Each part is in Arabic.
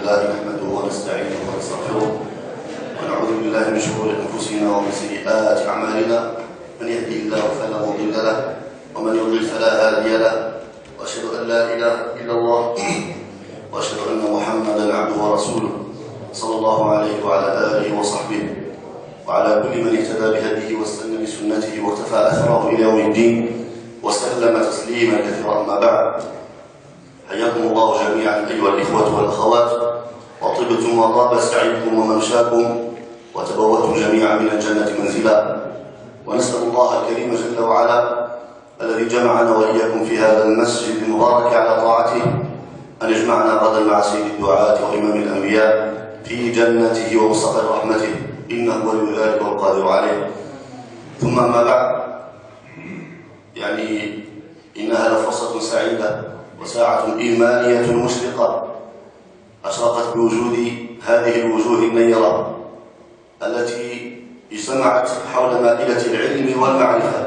لله نحمده ونستعينه ونستغفره ونعوذ بالله من شرور أنفسنا ومن سيئات أعمالنا، من يهده الله فلا مضل له ومن يضلل فلا هادي له، وأشهد أن لا إله إلا الله وأشهد أن محمدا عبده ورسوله صلى الله عليه وعلى آله وصحبه وعلى كل من اهتدى بهديه واستنى بسنته واقتفى أثره إلى يوم الدين وسلم تسليما كثيرا. أما بعد، حياكم الله جميعا أيها الإخوة والأخوات، وطبتم وطاب سعيكم وممشاكم وتبوأتم جميعا من الجنة منزلا، ونسأل الله الكريم جل وعلا الذي جمعنا وإياكم في هذا المسجد المبارك على طاعته أن يجمعنا غدا مع سيد الدعاة وإمام الأنبياء في جنته ومستقر رحمته، إنه ولي ذلك والقادر عليه. ثم أما بعد، إنها لفرصة سعيدة وساعة إيمانية مشرقة أشرقت بوجود هذه الوجوه النيرة التي اجتمعت حول مائدة العلم والمعرفة،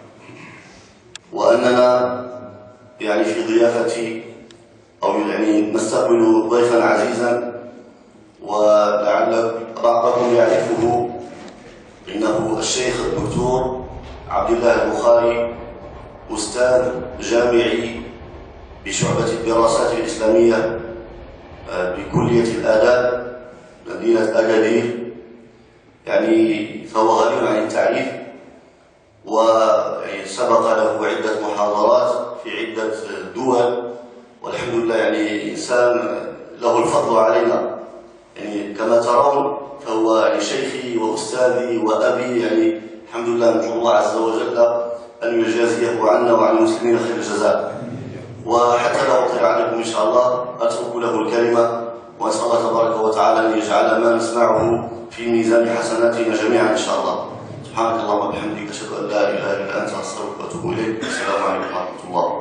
وأننا في ضيافة أو نستقبل ضيفا عزيزا، ولعل بعضكم يعرفه، إنه الشيخ الدكتور عبد الله البخاري، أستاذ جامعي بشعبة الدراسات الإسلامية بكلية الآداب مدينة أكادير. فهو غني عن التعريف، وسبق له عدة محاضرات في عدة دول، والحمد لله إنسان له الفضل علينا. كما ترون فهو شيخي وأستاذي وأبي، الحمد لله، نرجو الله عز وجل أن يجازيه عنا وعن المسلمين خير الجزاء. وحتى لا أطيل عليكم إن شاء الله أترك له الكلمة، وأسأل الله تبارك وتعالى أن يجعل ما نسمعه في ميزان حسناتنا جميعا إن شاء الله. سبحانك اللهم وبحمدك، أشهد أن لا إله إلا أنت، أستغفرك وأتوب إليك. السلام عليكم ورحمة الله.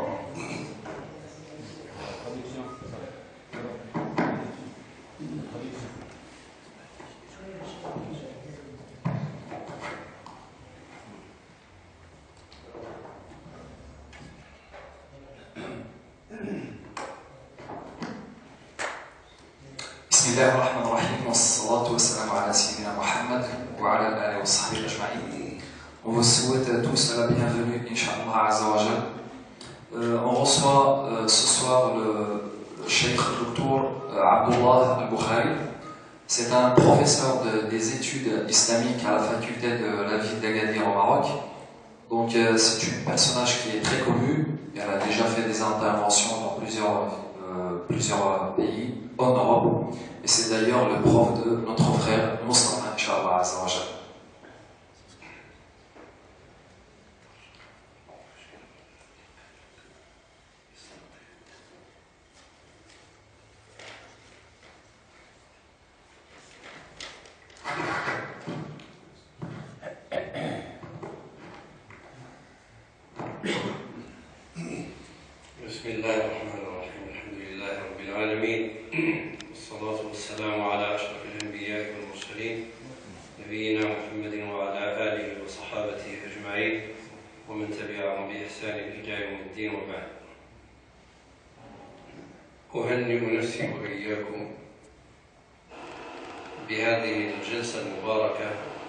بسم الله الرحمن الرحيم، والصلاة والسلام على سيدنا Mohammed وعلى آله وصحبه أجمعين. On vous souhaite tous la bienvenue, Inch'Allah Azza wa Jal. On reçoit ce soir le Cheikh Dr Abdullah Al-Bukhari. C'est un professeur des études islamiques à la faculté de la ville d'Agadir au Maroc. Donc c'est un personnage qui est très connu. Elle a déjà fait des interventions dans plusieurs pays en Europe, et c'est d'ailleurs le prof de notre frère Mustafa, Inch'Allah Azza wa Jal. بسم الله الرحمن الرحيم، الحمد لله رب العالمين، والصلاة والسلام على أشرف الأنبياء والمرسلين نبينا محمد وعلى آله وصحابته أجمعين ومن تبعهم بإحسان إلى يوم الدين. وبعد، أهنئ نفسي وإياكم بهذه الجلسة المباركة،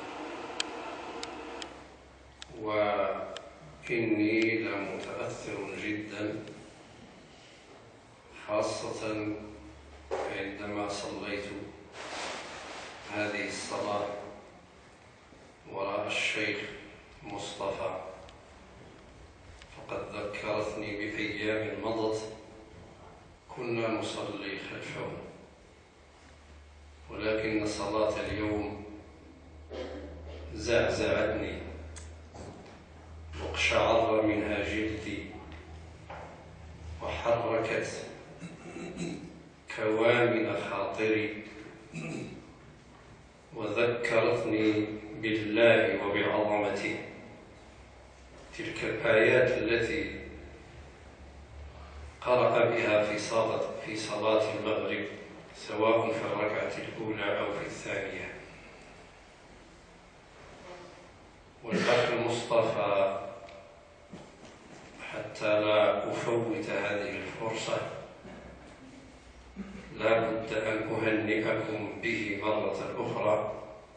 وإني لمتأثر جدا، خاصة عندما صليت هذه الصلاة وراء الشيخ مصطفى، فقد ذكرتني بأيام مضت كنا نصلي خلفه، ولكن صلاة اليوم زعزعتني واقشعر منها جلدي، وحركت كوامن خاطري، وذكرتني بالله وبعظمته. تلك الآيات التي قرأ بها في صلاة المغرب، سواء في الركعة الأولى أو في الثانية. والأخ المصطفى، حتى لا أفوت هذه الفرصة، لا بد أن أهنئكم به مرة أخرى،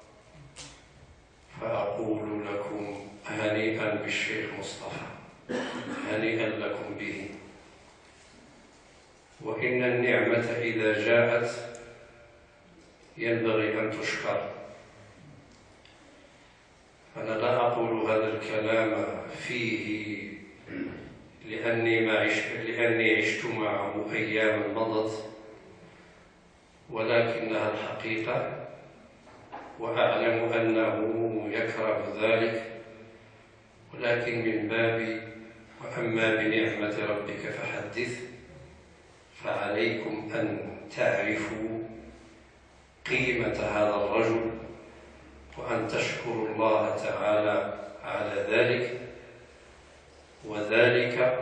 فأقول لكم هنيئا بالشيخ مصطفى، هنيئا لكم به. وإن النعمة إذا جاءت ينبغي أن تشكر. أنا لا أقول هذا الكلام فيه لأني عشت معه أياما مضت، ولكنها الحقيقة، وأعلم أنه يكره ذلك، ولكن من باب وأما بنعمة ربك فحدث، فعليكم أن تعرفوا قيمة هذا الرجل وأن تشكروا الله تعالى على ذلك، وذلك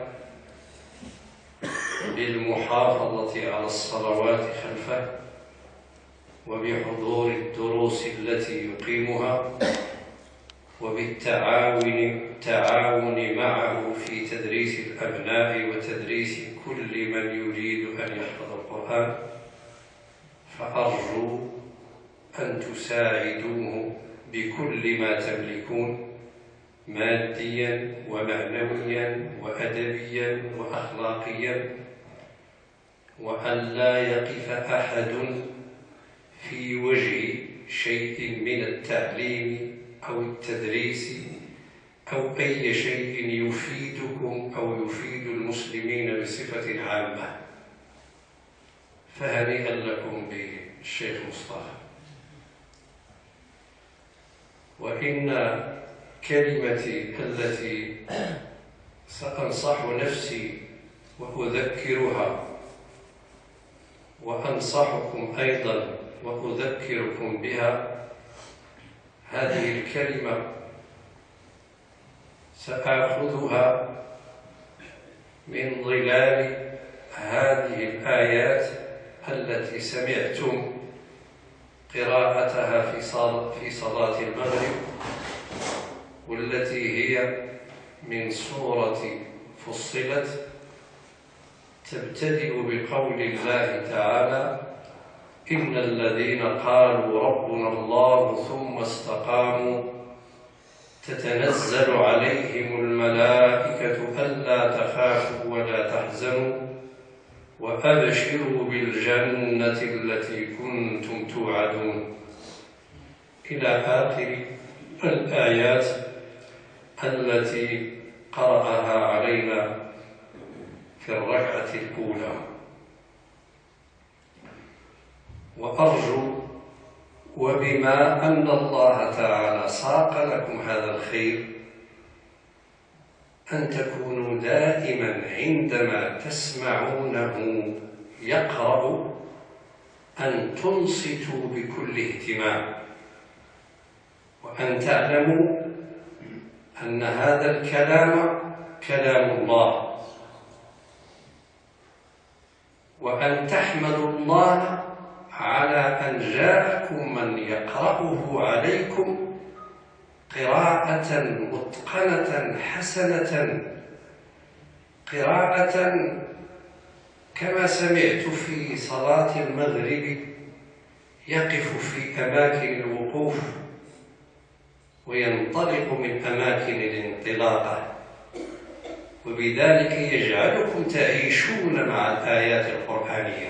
بالمحافظة على الصلوات خلفه، وبحضور الدروس التي يقيمها، وبالتعاون معه في تدريس الأبناء وتدريس كل من يريد أن يحفظ القرآن. فأرجو أن تساعدوه بكل ما تملكون ماديا ومعنويا وأدبيا وأخلاقيا، وأن لا يقف أحد في وجه شيء من التعليم أو التدريس أو أي شيء يفيدكم أو يفيد المسلمين بصفة عامة. فهنيئا لكم بالشيخ مصطفى. وإن كلمتي التي سأنصح نفسي وأذكرها وأنصحكم أيضا وأذكركم بها، هذه الكلمة سآخذها من ظلال هذه الآيات التي سمعتم قراءتها في صلاة المغرب، والتي هي من سورة فصلت، تبتدئ بقول الله تعالى: إن الذين قالوا ربنا الله ثم استقاموا تتنزل عليهم الملائكة ألا تخافوا ولا تحزنوا وأبشروا بالجنة التي كنتم توعدون، إلى آخر الآيات التي قرأها علينا في الركعة الأولى. وأرجو وبما أن الله تعالى ساق لكم هذا الخير أن تكونوا دائما عندما تسمعونه يقرأ أن تنصتوا بكل اهتمام، وأن تعلموا أن هذا الكلام كلام الله، وأن تحمدوا الله على أن جاءكم من يقرأه عليكم قراءة متقنة حسنة، قراءة كما سمعت في صلاة المغرب يقف في أماكن الوقوف وينطلق من أماكن الانطلاقة، وبذلك يجعلكم تعيشون مع الآيات القرآنية.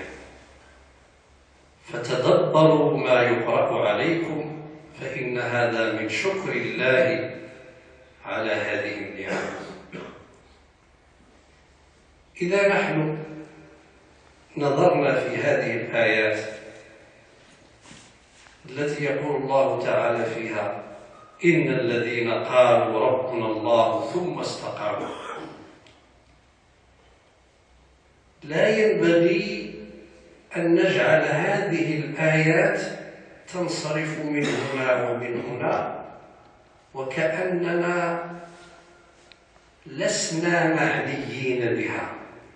فتدبروا ما يقرأ عليكم، فإن هذا من شكر الله على هذه النعم. إذا نحن نظرنا في هذه الآيات التي يقول الله تعالى فيها: إن الذين قالوا ربنا الله ثم استقاموا، لا ينبغي أن نجعل هذه الآيات تنصرف من هنا ومن هنا وكأننا لسنا معنيين بها.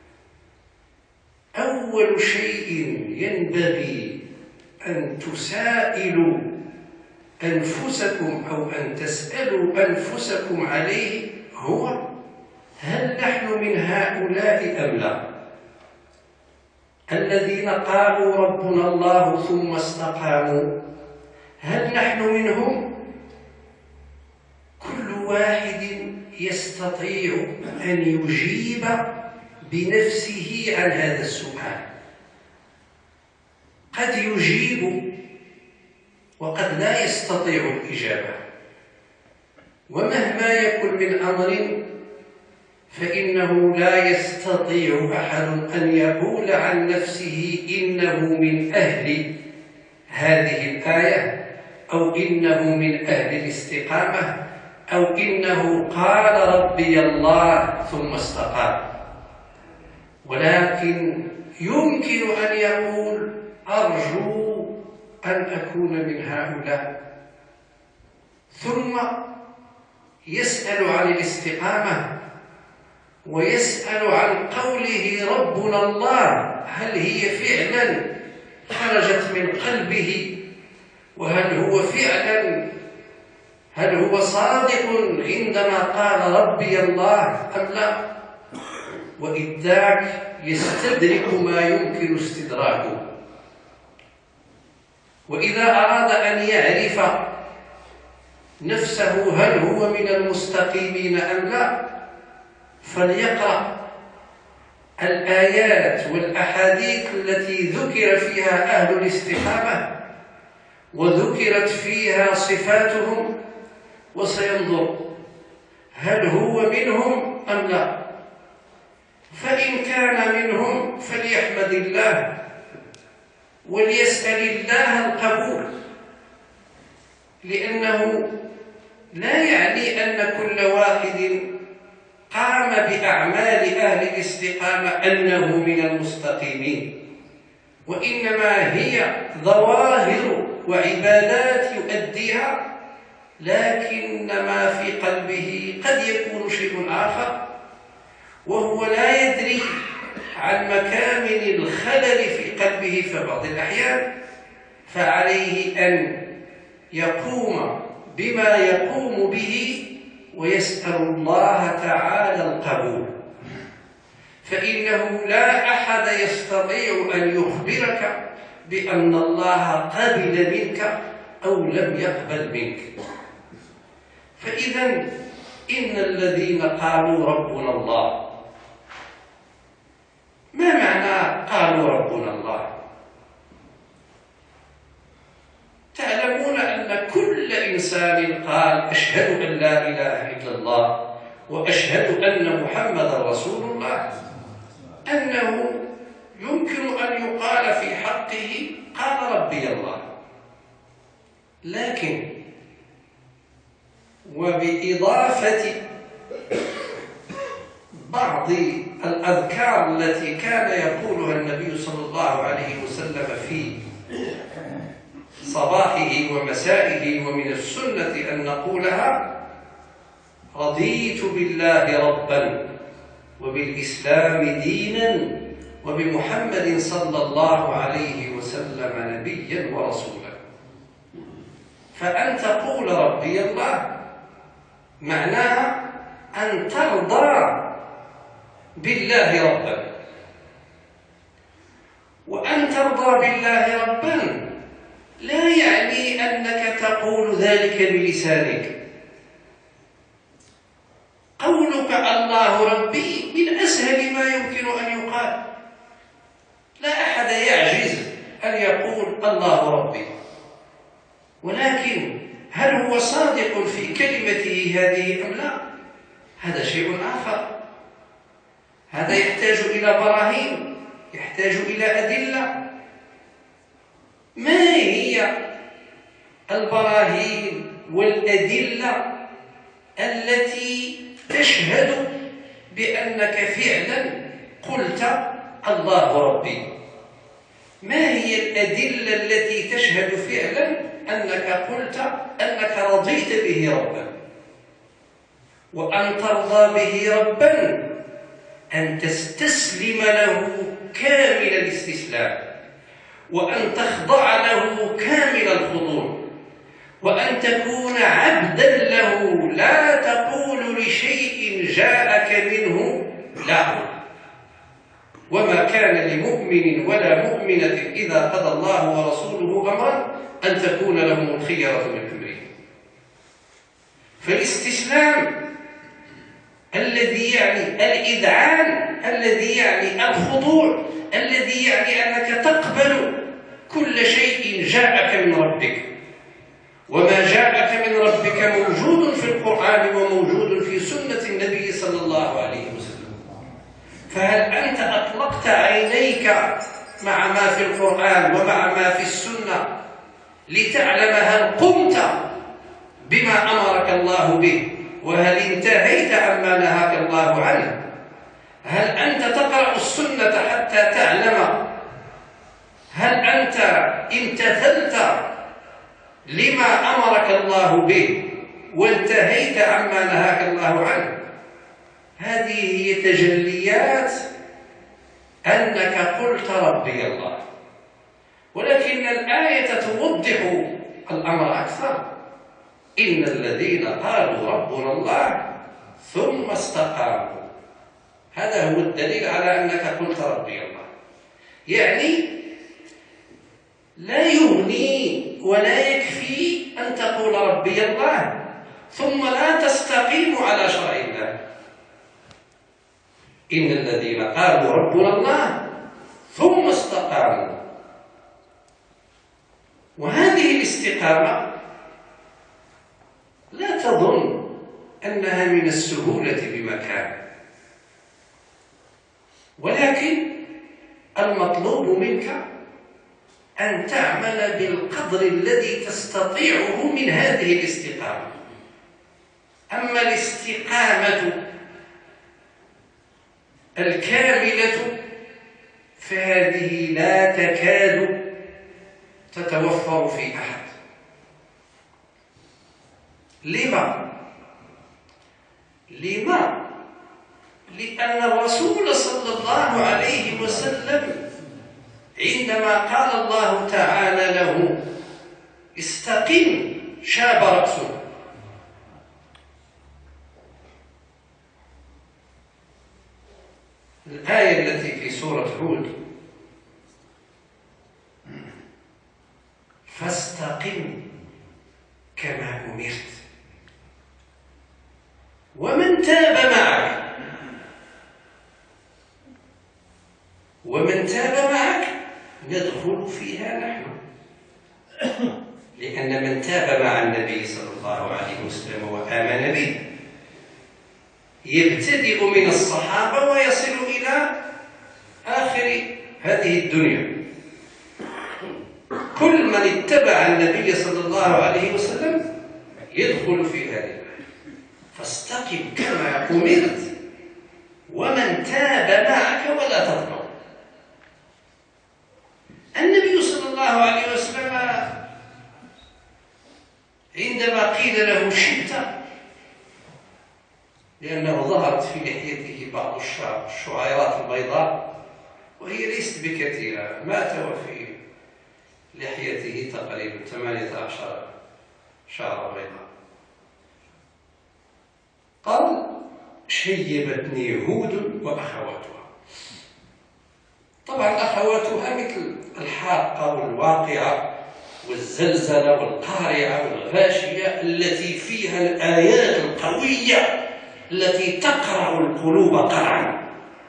أول شيء ينبغي أن تسائلوا أنفسكم أو أن تسألوا أنفسكم عليه هو: هل نحن من هؤلاء أم لا؟ الذين قالوا ربنا الله ثم استقاموا، هل نحن منهم؟ كل واحد يستطيع أن يجيب بنفسه عن هذا السؤال. قد يجيب وقد لا يستطيع الإجابة، ومهما يكن من أمر فإنه لا يستطيع أحد أن يقول عن نفسه إنه من أهل هذه الآية، أو إنه من أهل الاستقامة، أو إنه قال ربي الله ثم استقام. ولكن يمكن أن يقول أرجو أن أكون من هؤلاء، ثم يسأل عن الاستقامة ويسأل عن قوله ربنا الله، هل هي فعلا خرجت من قلبه، وهل هو صادق عندما قال ربي الله أم لا؟ وإذ ذاك يستدرك ما يمكن استدراكه. وإذا أراد أن يعرف نفسه هل هو من المستقيمين أم لا، فليقرأ الآيات والأحاديث التي ذكر فيها أهل الاستقامة وذكرت فيها صفاتهم، وسينظر هل هو منهم أم لا. فإن كان منهم فليحمد الله وليسأل الله القبول، لأنه لا يعني أن كل واحد قام بأعمال أهل الاستقامة أنه من المستقيمين، وإنما هي ظواهر وعبادات يؤديها، لكن ما في قلبه قد يكون شيء آخر، وهو لا يدري عن مكامن الخلل في قلبه في بعض الأحيان، فعليه أن يقوم بما يقوم به ويسأل الله تعالى القبول، فإنه لا أحد يستطيع أن يخبرك بأن الله قبل منك أو لم يقبل منك. فإذا إن الذين قالوا ربنا الله، ما معنى قالوا ربنا الله؟ تعلمون أن كل إنسان قال أشهد أن لا إله إلا الله وأشهد أن محمدا رسول الله، أنه يمكن أن يقال في حقه قال ربي الله. لكن وبإضافة بعض الأذكار التي كان يقولها النبي صلى الله عليه وسلم في صباحه ومسائه، ومن السنة أن نقولها: رضيت بالله ربا وبالإسلام دينا وبمحمد صلى الله عليه وسلم نبيا ورسولا. فأن تقول ربي الله معناها أن ترضى بالله ربا، وأن ترضى بالله ربا لا يعني أنك تقول ذلك بلسانك. قولك الله ربي من أسهل ما يمكن أن يقال، لا أحد يعجز أن يقول الله ربي، ولكن هل هو صادق في كلمته هذه أم لا؟ هذا شيء آخر، هذا يحتاج إلى براهين، يحتاج إلى أدلة. ما هي البراهين والأدلة التي تشهد بأنك فعلا قلت الله ربي؟ ما هي الأدلة التي تشهد فعلا أنك قلت أنك رضيت به ربا؟ وأن ترضى به ربا أن تستسلم له كامل الاستسلام، وأن تخضع له كامل الخضوع، وأن تكون عبدا له، لا تقول لشيء جاءك منه لا، وما كان لمؤمن ولا مؤمنة إذا قضى الله ورسوله أمرا أن تكون لهم الخيرة من أمرهم. فالاستسلام الذي يعني الإذعان، الذي يعني الخضوع، الذي يعني أنك تقبل كل شيء جاءك من ربك، وما جاءك من ربك موجود في القرآن وموجود في سنة النبي صلى الله عليه وسلم. فهل أنت أطلقت عينيك مع ما في القرآن ومع ما في السنة لتعلم هل قمت بما أمرك الله به، وهل انتهيت عما نهاك الله عنه؟ هل أنت تقرأ السنة حتى تعلم هل أنت امتثلت لما أمرك الله به وانتهيت عما نهاك الله عنه؟ هذه هي تجليات أنك قلت ربي الله. ولكن الآية توضح الأمر أكثر: إن الذين قالوا ربنا الله ثم استقاموا. هذا هو الدليل على أنك قلت ربي الله. يعني لا يغني ولا يكفي أن تقول ربي الله ثم لا تستقيم على شرع الله. إن الذين قالوا ربنا الله ثم استقاموا. وهذه الاستقامة لا تظن أنها من السهولة بمكان، ولكن المطلوب منك أن تعمل بالقدر الذي تستطيعه من هذه الاستقامة. أما الاستقامة الكاملة فهذه لا تكاد تتوفر في أحد. لما؟ لأن الرسول صلى الله عليه وسلم عندما قال الله تعالى له استقم شاب رأسه. الآية التي في سورة هود: فاستقم كما أمرت ومن تاب معك ندخل فيها نحن. لأن من تاب مع النبي صلى الله عليه وسلم وآمن به يبتدئ من الصحابة ويصل إلى آخر هذه الدنيا. كل من اتبع النبي صلى الله عليه وسلم يدخل في هذه الآية: فاستقم كما أمرت ومن تاب معك ولا تطغوا. النبي صلى الله عليه وسلم عندما قيل له شبت، لأنه ظهرت في لحيته بعض الشعيرات البيضاء وهي ليست بكثيرة، مات وفي لحيته تقريبا 18 شعر بيضاء. قال: شيبتني هود وأخواتها. طبعا أخواتها مثل الحاقة والواقعة والزلزلة والقارعة والغاشية التي فيها الآيات القوية التي تقرع القلوب قرعا.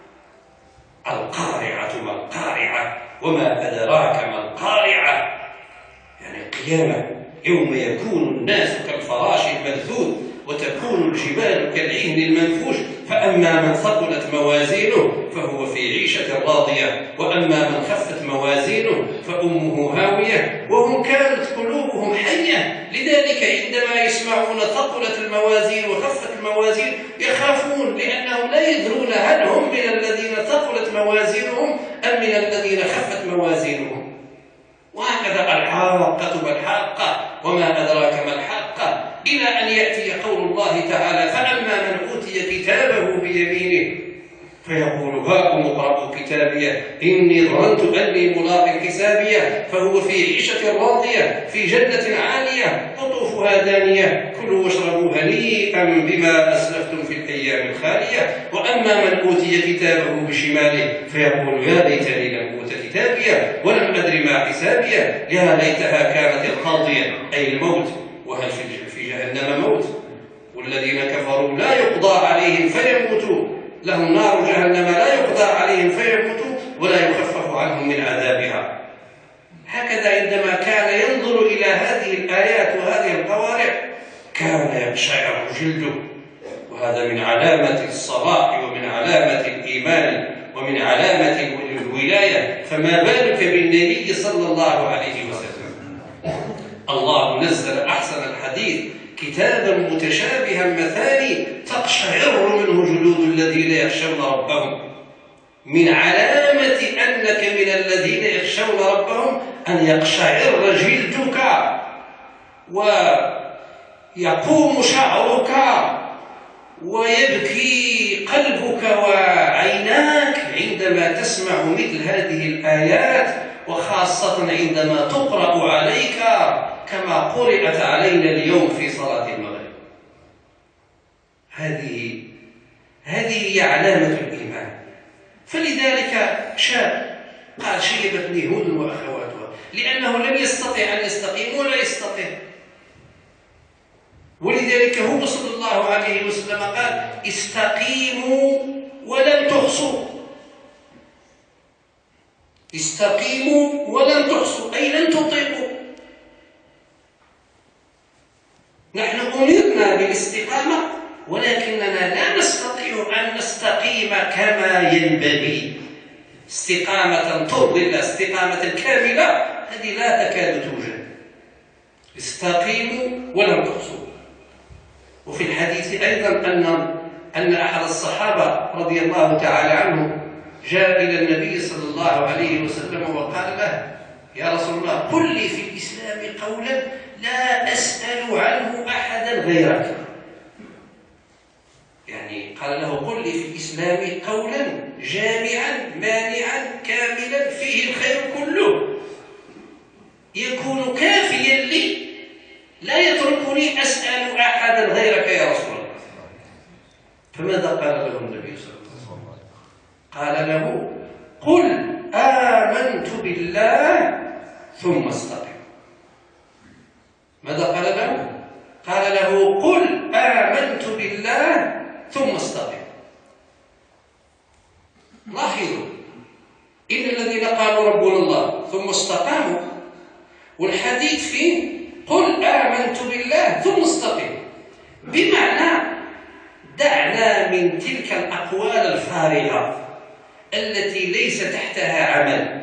القارعة ما القارعة وما أدراك ما القارعة، يعني القيامة يوم يكون الناس كالفراش المبثوث وتكون الجبال كالعهن المنفوش، فأما من ثقلت موازينه فهو في عيشة راضية وأما من خفت موازينه فأمه هاوية وهم كانت قلوبهم حية. لذلك عندما يسمعون ثقلت الموازين وخفت الموازين يخافون، لأنهم لا يدرون هل هم من الذين ثقلت موازينهم أم من الذين خفت موازينهم. وهكذا الحاقة والحاقة وما أدراك ما الحاقة، إلى أن يأتي قول الله تعالى: فأما من أوتي كتابه بيمينه فيقول هاكم اقرءوا كتابيه إني ظننت أني ملاق حسابيه فهو في عيشة راضية في جنة عالية قطوفها دانية كلوا واشربوا هنيئا بما أسلفتم في الأيام الأيام الخالية. وأما من أوتي كتابه بشماله فيقول يا ليتني لم أوت كتابيه ولم أدر ما حسابيه يا ليتها كانت القاضية، أي الموت. وهل في جهنم موت؟ والذين كفروا لا يقضى عليهم فيموتوا، لهم نار جهنم لا يقضى عليهم فيموتوا ولا يخفف عنهم من عذابها. هكذا عندما كان ينظر إلى هذه الآيات وهذه القوارع كان يقشعر جلده، وهذا من علامة الصلاح ومن علامة الإيمان ومن علامة الولاية، فما بالك بالنبي صلى الله عليه وسلم. الله نزل أحسن الحديث كتابا متشابها مثاني تقشعر منه جلود الذين يخشون ربهم. من علامة أنك من الذين يخشون ربهم أن يقشعر جلدك ويقوم شعرك ويبكي قلبك وعيناك عندما تسمع مثل هذه الآيات، وخاصة عندما تقرأ عليك كما قرأت علينا اليوم في صلاة المغرب. هذه هي علامة الإيمان. فلذلك شاب قال شيبتني هود وأخواتها، لأنه لم يستطع أن يستقيم ولا يستطيع. ولذلك هو صلى الله عليه وسلم قال استقيموا ولن تحصوا. استقيموا ولن تحصوا، أي لن تطيقوا. نحن أمرنا بالاستقامة ولكننا لا نستطيع أن نستقيم كما ينبغي. استقامة ترضي الله، استقامة كاملة هذه لا تكاد توجد. استقيموا ولن تحصوا. وفي الحديث أيضا أن أحد الصحابة رضي الله تعالى عنه جاء إلى النبي صلى الله عليه وسلم وقال له يا رسول الله قل لي في الإسلام قولا لا أسأل عنه أحدا غيرك. يعني قال له قل لي في الإسلام قولا جامعا مانعا كاملا فيه الخير كله يكون كافيا لي لا يتركني أسأل أحدا غيرك يا رسول الله. فماذا قال له النبي صلى الله عليه وسلم؟ قال له قل آمنت بالله ثم استقم. ماذا قال له؟ قال له قل آمنت بالله ثم استقم. لاحظوا إن الذين قالوا ربنا الله ثم استقاموا، والحديث فيه قل آمنت بالله ثم استقم، بمعنى دعنا من تلك الأقوال الفارغة التي ليس تحتها عمل،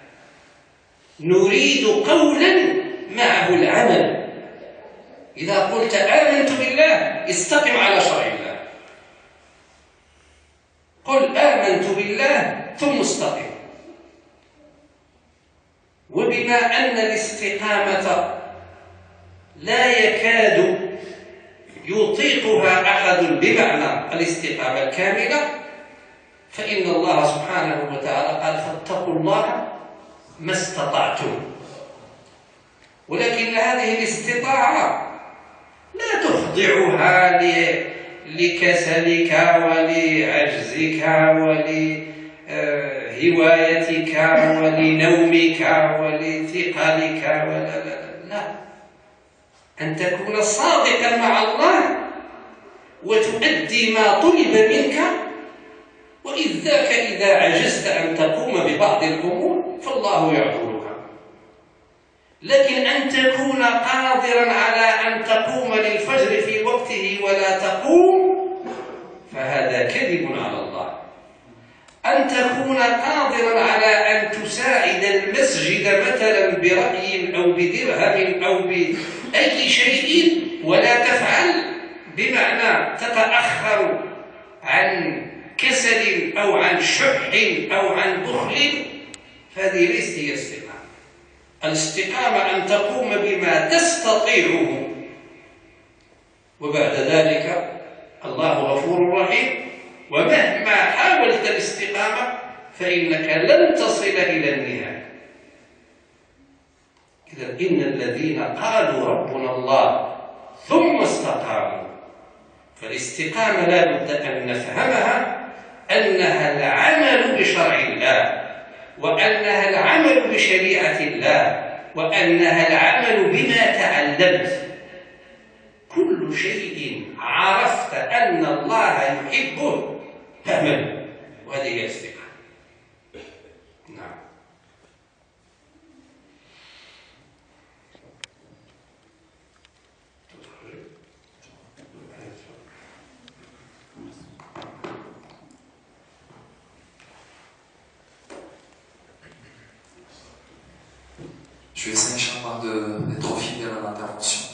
نريد قولا معه العمل. إذا قلت آمنت بالله استقم على شرع الله. قل آمنت بالله ثم استقم. وبما أن الاستقامة لا يكاد يطيقها أحد بمعنى الاستقامة الكاملة، فإن الله سبحانه وتعالى قال فاتقوا الله ما استطعتم. ولكن هذه الاستطاعة لا تخضعها لكسلك ولعجزك ولهوايتك ولنومك ولثقلك لا، أن تكون صادقا مع الله وتؤدي ما طلب منك، وإذ ذاك إذا عجزت أن تقوم ببعض الأمور فالله يعذرها. لكن أن تكون قادرا على أن تقوم للفجر في وقته ولا تقوم فهذا كذب على الله. أن تكون قادرا على أن تساعد المسجد مثلا برأي أو بدرهم أو بأي شيء ولا تفعل، بمعنى تتأخر عن كسل أو عن شح أو عن بخل، فهذه ليست هي الاستقامة. الاستقامة أن تقوم بما تستطيعه، وبعد ذلك الله غفور رحيم، ومهما حاولت الاستقامة فإنك لن تصل إلى النهاية. إذا إن الذين قالوا ربنا الله ثم استقاموا فالاستقامة لا بد أن نفهمها أنها العمل بشرع الله، وأنها العمل بشريعة الله، وأنها العمل بما تعلمت. كل شيء عرفت أن الله يحبه فاعمله، وهذه هي الاستقامة. نعم. Je vais essayer, Inch'Allah, d'être fidèle à l'intervention.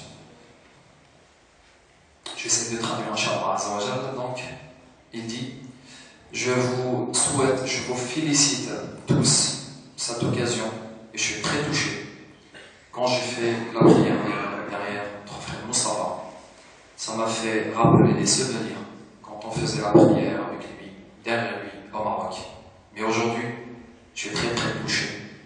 Je vais essayer de traduire, Inch'Allah, Azzawajal. Donc, il dit: je vous souhaite, je vous félicite tous cette occasion, et je suis très touché. Quand j'ai fait la prière derrière notre frère Moussafa, ça m'a fait rappeler des souvenirs quand on faisait la prière avec lui, derrière lui, au Maroc. Mais aujourd'hui, je suis très très touché,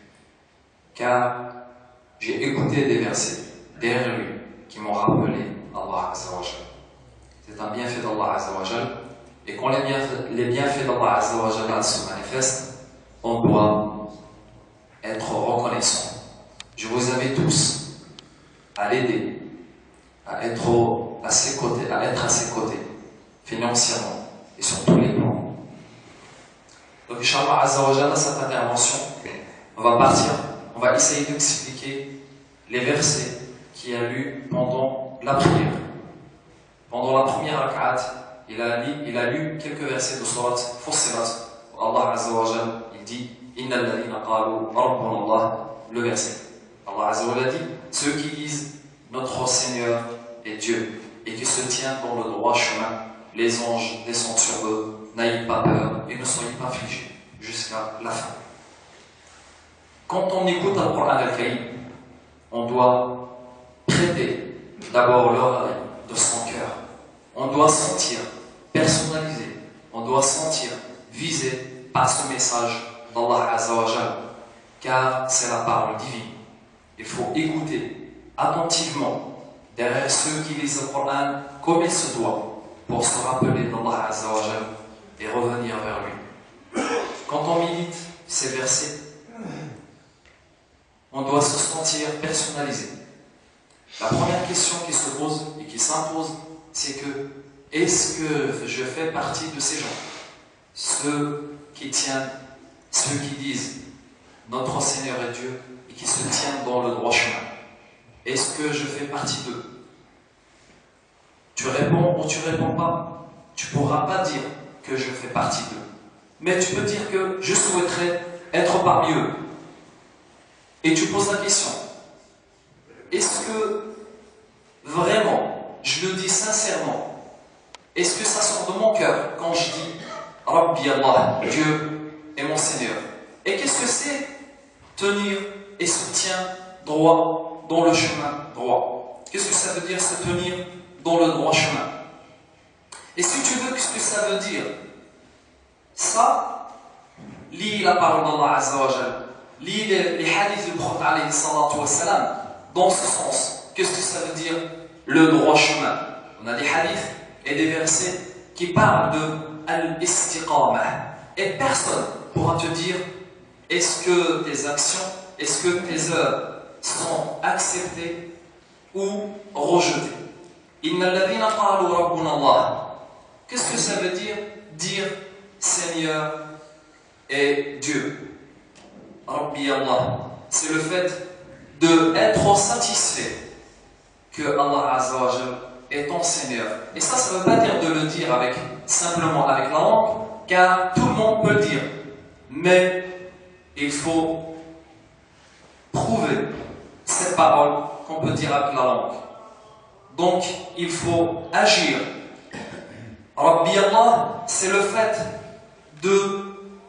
car j'ai écouté des versets derrière lui qui m'ont rappelé Allah Azzawajal. C'est un bienfait d'Allah Azzawajal, et quand les bienfaits d'Allah Azzawajal se manifestent, on doit être reconnaissant. Je vous invite tous à l'aider, à être à ses côtés, financièrement et sur tous les plans. Donc, Inch'Allah Azzawajal, à cette intervention, on va partir, on va essayer d'expliquer les versets qu'il a lus pendant la prière. Pendant la première rak'at, il a lu quelques versets de Surat Fussilat, où Allah Azzawajal, il dit: Inna alladhina qalu rabbuna Allah, le verset. Allah Azzawajal dit: ceux qui disent notre Seigneur est Dieu et qui se tiennent dans le droit chemin, les anges descendent sur eux, n'ayez pas peur et ne soyez pas affligés, jusqu'à la fin. Quand on écoute le Coran al-Karim, on doit prêter d'abord l'oreille de son cœur. On doit sentir, personnaliser, on doit sentir, viser par ce message d'Allah Azzawajal, car c'est la parole divine. Il faut écouter attentivement derrière ceux qui lisent le Coran comme il se doit, pour se rappeler d'Allah Azzawajal et revenir vers lui. Quand on médite ces versets, on doit se sentir personnalisé. La première question qui se pose et qui s'impose, c'est que: est-ce que je fais partie de ces gens, ceux qui tiennent, ceux qui disent notre Seigneur est Dieu et qui se tiennent dans le droit chemin? Est-ce que je fais partie d'eux? Tu réponds ou tu réponds pas, tu ne pourras pas dire que je fais partie d'eux, mais tu peux dire que je souhaiterais être parmi eux. Et tu poses la question: est-ce que vraiment, je le dis sincèrement, est-ce que ça sort de mon cœur quand je dis Rabbi Allah, Dieu est mon Seigneur? Et qu'est-ce que c'est tenir et se tient droit dans le chemin droit? Qu'est-ce que ça veut dire se tenir dans le droit chemin? Et si tu veux, qu'est-ce que ça veut dire? Ça, lis la parole d'Allah Azzawajal, lis les hadiths du prophète alayhi salatu wa salam dans ce sens. Qu'est-ce que ça veut dire le droit chemin? On a des hadiths et des versets qui parlent de al-istiqamah, et personne pourra te dire est-ce que tes actions, est-ce que tes œuvres sont acceptées ou rejetées. Inna alladhina qalu rabbuna Allah. Qu'est-ce que ça veut dire? Dire Seigneur et Dieu. Rabbi Allah, c'est le fait d'être satisfait que Allah Azzawajal est ton Seigneur. Et ça ne veut pas dire de le dire simplement avec la langue, car tout le monde peut le dire. Mais il faut prouver cette parole qu'on peut dire avec la langue. Donc, il faut agir. Rabbi Allah, c'est le fait de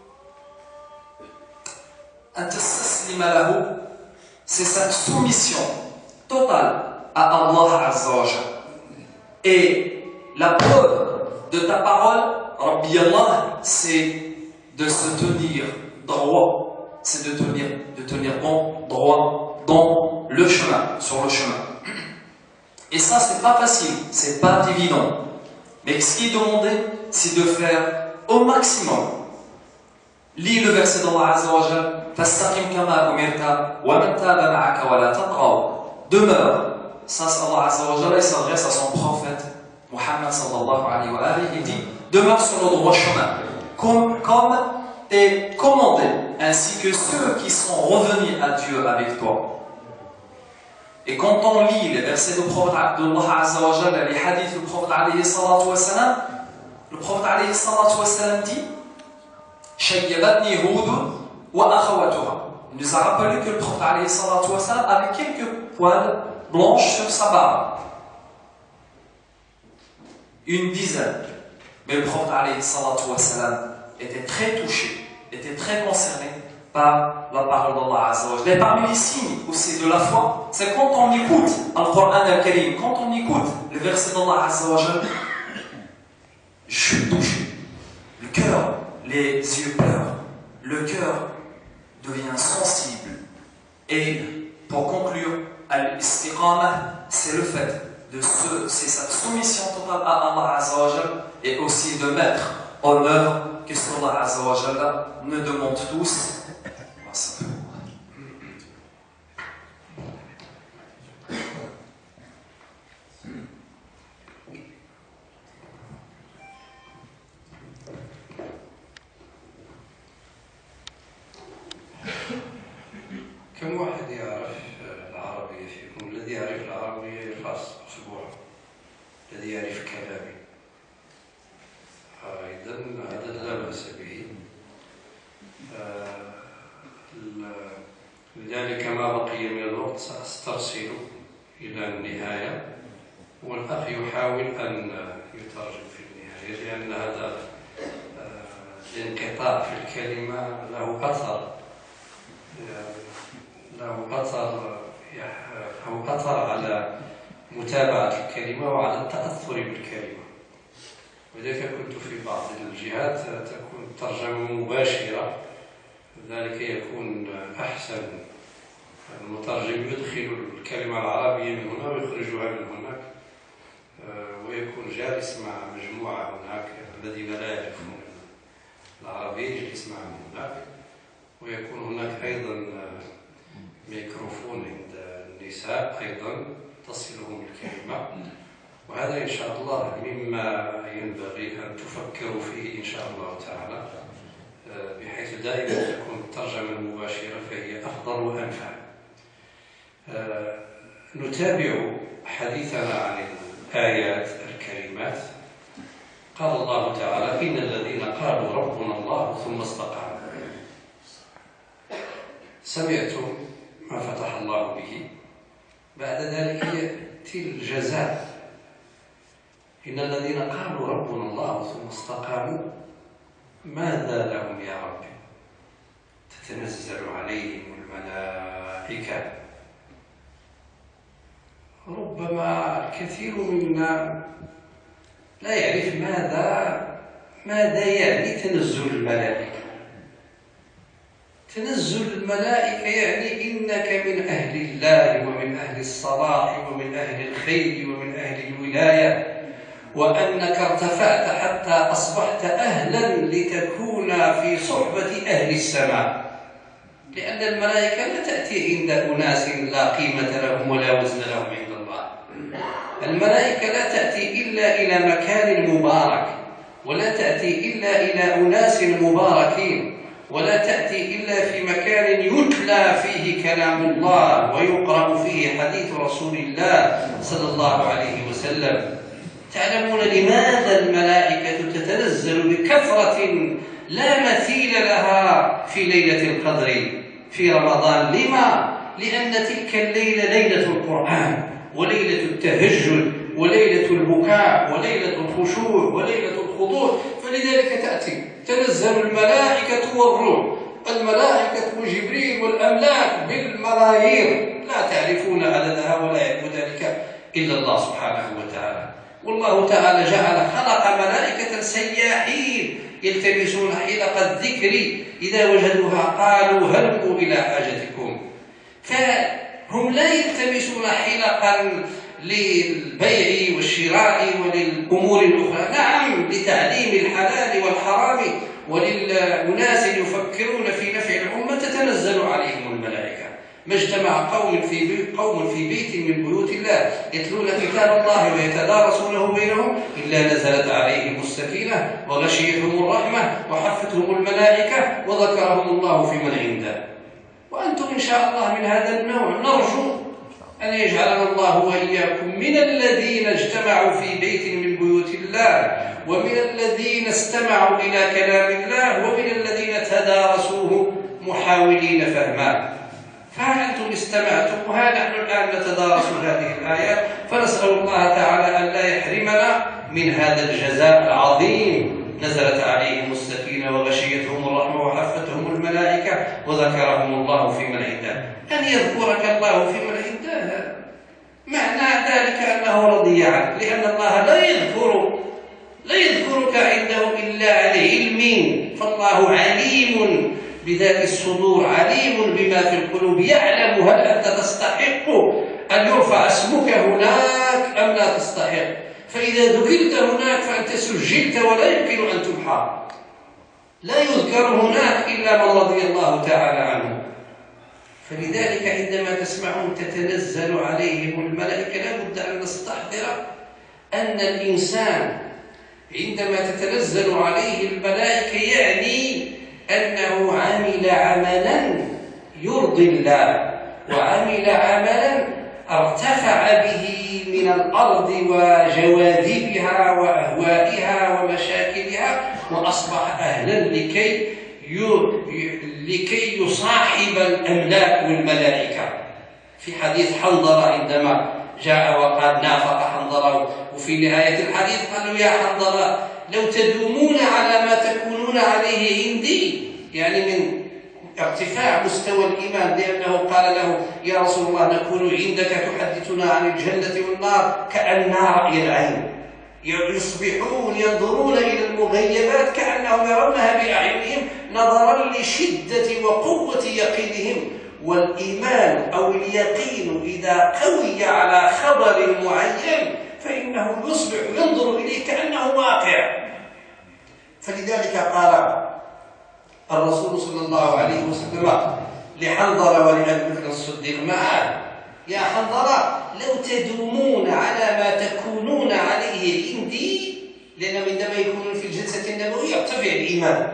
c'est cette soumission totale à Allah Azzawajal. Et la preuve de ta parole, Rabbi Allah, c'est de se tenir droit, c'est de tenir bon, droit dans le chemin, sur le chemin. Et ça, c'est pas facile, c'est pas évident. Mais ce qui est demandé, c'est de faire au maximum. Lis le verset d'Allah Azza wa Jal. فاستقم كما أمرت ومن تاب معك ولا تطغوا. Demeure. Ça, Allah Azza wa Jal s'adresse à son prophète Muhammad sallallahu alayhi wa alayhi. Il dit demeure sur le droit chemin, comme est commandé, ainsi que ceux qui sont revenus à Dieu avec toi. Et quand on lit les versets du prophète d'Allah Azza wa Jal, les hadiths du prophète alayhi salatu wa salam, le prophète alayhi salatu wa salam dit Shayyabatni Hud wa akhawatuha. Il nous a rappelé que le prophète alayhi salatu wa salam avait quelques poils blanches sur sa barbe. Une dizaine. Mais le prophète alayhi salatu wa salam était très touché, était très concerné par la parole d'Allah Azza wa Jal. Et parmi les signes aussi de la foi, c'est quand on écoute Al-Qur'an al-Karim, quand on écoute les versets d'Allah Azza wa Jal, je suis touché. Le cœur, les yeux pleurent, le cœur devient sensible. Et pour conclure, al-istiqamah, c'est le fait c'est sa soumission totale à Allah Azza wa Jal et aussi de mettre en œuvre qu'est-ce qu'Allah Azza wa Jal nous demande tous. كم واحد يعرف العربية فيكم؟ الذي يعرف العربية يرفع أصبعه، الذي يعرف كلامي. إذن هذا لا بأس به. لذلك ما بقي من الوقت سأسترسل إلى النهاية، والأخ يحاول أن يترجم في النهاية، لأن هذا الانقطاع في الكلمة له أثر على متابعة الكلمة وعلى التأثر بالكلمة. ولذلك كنت في بعض الجهات تكون ترجمة مباشرة، ذلك يكون أحسن. المترجم يدخل الكلمة العربية من هنا ويخرجها من هناك، ويكون جالس مع مجموعة هناك الذين لا يعرفون العربية، يجلس معهم هناك، ويكون هناك أيضا ميكروفون عند النساء أيضا تصلهم الكلمة. وهذا إن شاء الله مما ينبغي أن تفكروا فيه إن شاء الله تعالى، بحيث دائما تكون الترجمة المباشرة فهي أفضل وأنفع. نتابع حديثنا عن الآيات الكريمات. قال الله تعالى إن الذين قالوا ربنا الله ثم استقاموا. سمعتم ما فتح الله به. بعد ذلك يأتي الجزاء. إن الذين قالوا ربنا الله ثم استقاموا ماذا لهم يا رب؟ تتنزل عليهم الملائكة. ربما الكثير منا لا يعرف ماذا يعني تنزل الملائكة. تنزل الملائكة يعني إنك من أهل الله ومن أهل الصلاح ومن أهل الخير ومن أهل الولاية، وأنك ارتفعت حتى أصبحت أهلا لتكون في صحبة أهل السماء. لأن الملائكة لا تأتي عند أناس لا قيمة لهم ولا وزن لهم عند الله. الملائكة لا تأتي إلا إلى مكان مبارك، ولا تأتي إلا إلى أناس مباركين، ولا تأتي إلا في مكان يتلى فيه كلام الله ويقرأ فيه حديث رسول الله صلى الله عليه وسلم. تعلمون لماذا الملائكة تتنزل بكثرة لا مثيل لها في ليلة القدر في رمضان؟ لما؟ لأن تلك الليلة ليلة القرآن، وليلة التهجد، وليلة البكاء، وليلة الخشوع، وليلة الخضوع. فلذلك تأتي تنزل الملائكة والروح، الملائكة وجبريل والأملاك بالملايير لا تعرفون عددها ولا يعلم ذلك إلا الله سبحانه وتعالى. والله تعالى خلق ملائكة سياحين يلتمسون حلق الذكر، إذا وجدوها قالوا هلموا إلى حاجتكم. فهم لا يلتمسون حلقا للبيع والشراء وللأمور الأخرى، نعم لتعليم الحلال والحرام وللناس يفكرون في نفع الأمة تتنزل عليهم الملائكة. ما اجتمع قوم في بيت من بيوت الله يتلون كتاب الله ويتدارسونه بينهم إلا نزلت عليهم السكينة وغشيتهم الرحمة وحفتهم الملائكة وذكرهم الله في من عنده. وأنتم إن شاء الله من هذا النوع، نرجو أن يجعلنا الله وإياكم من الذين اجتمعوا في بيت من بيوت الله، ومن الذين استمعوا إلى كلام الله، ومن الذين تدارسوه محاولين فهمه. فأنتم استمعتم، وها نحن الآن نتدارس هذه الآيات، فنسأل الله تعالى أن لا يحرمنا من هذا الجزاء العظيم. نزلت عليهم السكينة وغشيتهم الرحمة وحفتهم الملائكة وذكرهم الله في من عنده. أن يذكرك الله في من عنده معنى ذلك أنه رضي عنك، لأن الله لا يذكرك عنده إلا عن علم، فالله عليم بذات الصدور، عليم بما في القلوب، يعلم هل أنت تستحق أن يرفع اسمك هناك أم لا تستحق. فإذا ذكرت هناك فأنت سجلت ولا يمكن أن تمحى. لا يذكر هناك إلا من رضي الله تعالى عنه. فلذلك عندما تسمعون تتنزل عليهم الملائكة لا بد أن نستحضر أن الإنسان عندما تتنزل عليه الملائكة يعني أنه عمل عملا يرضي الله، وعمل عملا ارتفع به من الأرض وجواذبها وأهوائها ومشاكلها، وأصبح أهلا لكي يصاحب الأملاك والملائكة. في حديث حنظلة عندما جاء وقال نافق حنظلة، وفي نهاية الحديث قالوا يا حنظلة لو تدومون على ما تكونون عليه عندي، يعني من ارتفاع مستوى الإيمان، لأنه قال له يا رسول الله نكون عندك تحدثنا عن الجنة والنار كأننا رأي العين، يصبحون ينظرون إلى المغيبات كأنهم يرونها بأعينهم نظرا لشدة وقوة يقينهم. والإيمان أو اليقين إذا قوي على خبر معين فإنه يصبح ينظر إليه كأنه واقع. فلذلك قال الرسول صلى الله عليه وسلم لحنظلة ولأبي بكر الصديق معه يا حنظلة لو تدومون على ما تكونون عليه عندي، لأن عندما يكونون في الجلسة النبوية يرتفع الإيمان،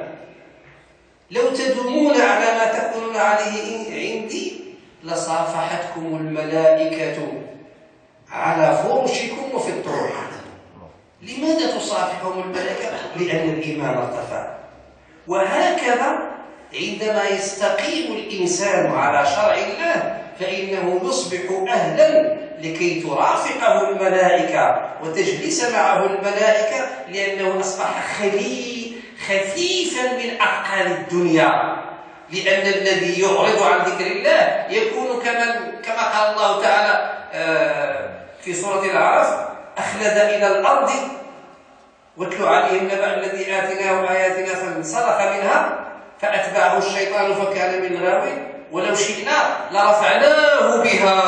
لو تدومون على ما تكونون عليه عندي لصافحتكم الملائكة على فرشكم وفي الطرقات. لماذا تصافحهم الملائكة؟ لأن الإيمان ارتفع. وهكذا عندما يستقيم الإنسان على شرع الله فإنه يصبح أهلا لكي ترافقه الملائكة وتجلس معه الملائكة، لأنه أصبح خفيفا من أثقال الدنيا. لأن الذي يعرض عن ذكر الله يكون كما قال الله تعالى في سورة الأعراف أخلد إلى الأرض واتل عليهم نبأ الذي آتيناه آياتنا فانسلخ منها فأتبعه الشيطان فكان من الغاوين ولو شئنا لرفعناه بها.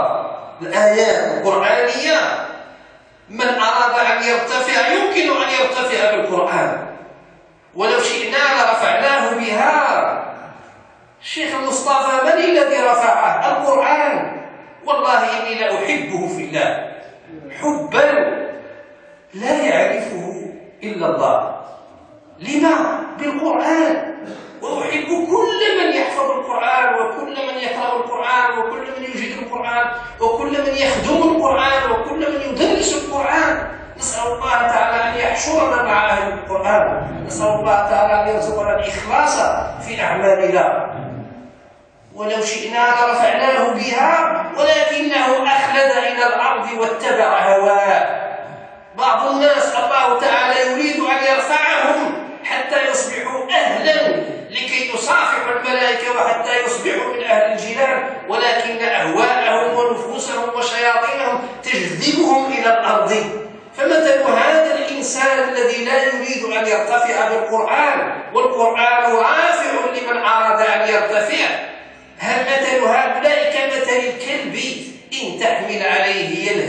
الآيات القرآنية من أراد أن يرتفع يمكن أن يرتفع بالقرآن، ولو شئنا لرفعناه بها. الشيخ المصطفى من الذي رفعه؟ القرآن. والله إني لأحبه في الله حبا لا يعرفه إلا الله. لما؟ بالقرآن. وأحب كل من يحفظ القرآن وكل من يقرأ القرآن وكل من يجيد القرآن وكل من يخدم القرآن وكل من يدرس القرآن. نسأل الله تعالى أن يحشرنا مع أهل القرآن، نسأل الله تعالى أن يرزقنا الإخلاص في أعمالنا. ولو شئنا لرفعناه بها ولكنه أخلد إلى الأرض واتبع هواه. بعض الناس الله تعالى يريد أن يرفعهم حتى يصبحوا أهلا لكي يصافحوا الملائكة وحتى يصبحوا من أهل الجنان، ولكن أهواءهم ونفوسهم وشياطينهم تجذبهم إلى الأرض. فمثل هذا الإنسان الذي لا يريد أن يرتفع بالقرآن والقرآن رافع لمن أراد أن يرتفع، هل مثل هؤلاء كمثل الكلب إن تحمل عليه يلهث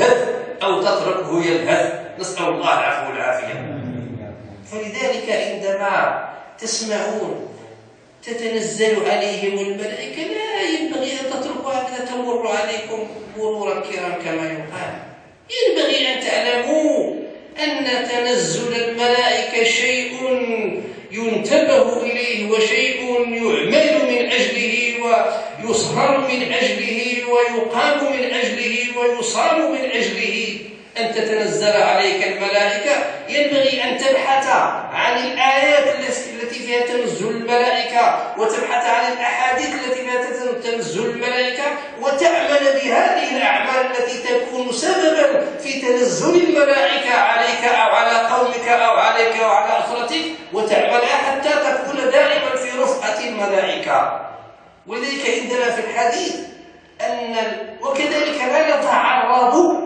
يلهث أو تتركه يلهث، نسأل الله العفو والعافية. فلذلك عندما تسمعون تتنزل عليهم الملائكة لا ينبغي أن تتركوا هكذا تمر عليكم مرورا كرام كما يقال. ينبغي أن تعلموا أن تنزل الملائكة شيء ينتبه إليه وشيء يعمل من أجله ويسهر من أجله ويقام من أجله ويصام من أجله. أن تتنزل عليك الملائكة ينبغي أن تبحث عن الآيات التي فيها تنزل الملائكة، وتبحث عن الأحاديث التي فيها تنزل الملائكة، وتعمل بهذه الأعمال التي تكون سببا في تنزل الملائكة عليك أو على قومك أو عليك أو على أسرتك، وتعملها حتى تكون دائما في رفقة الملائكة. ولذلك عندنا في الحديث وكذلك لا نتعرض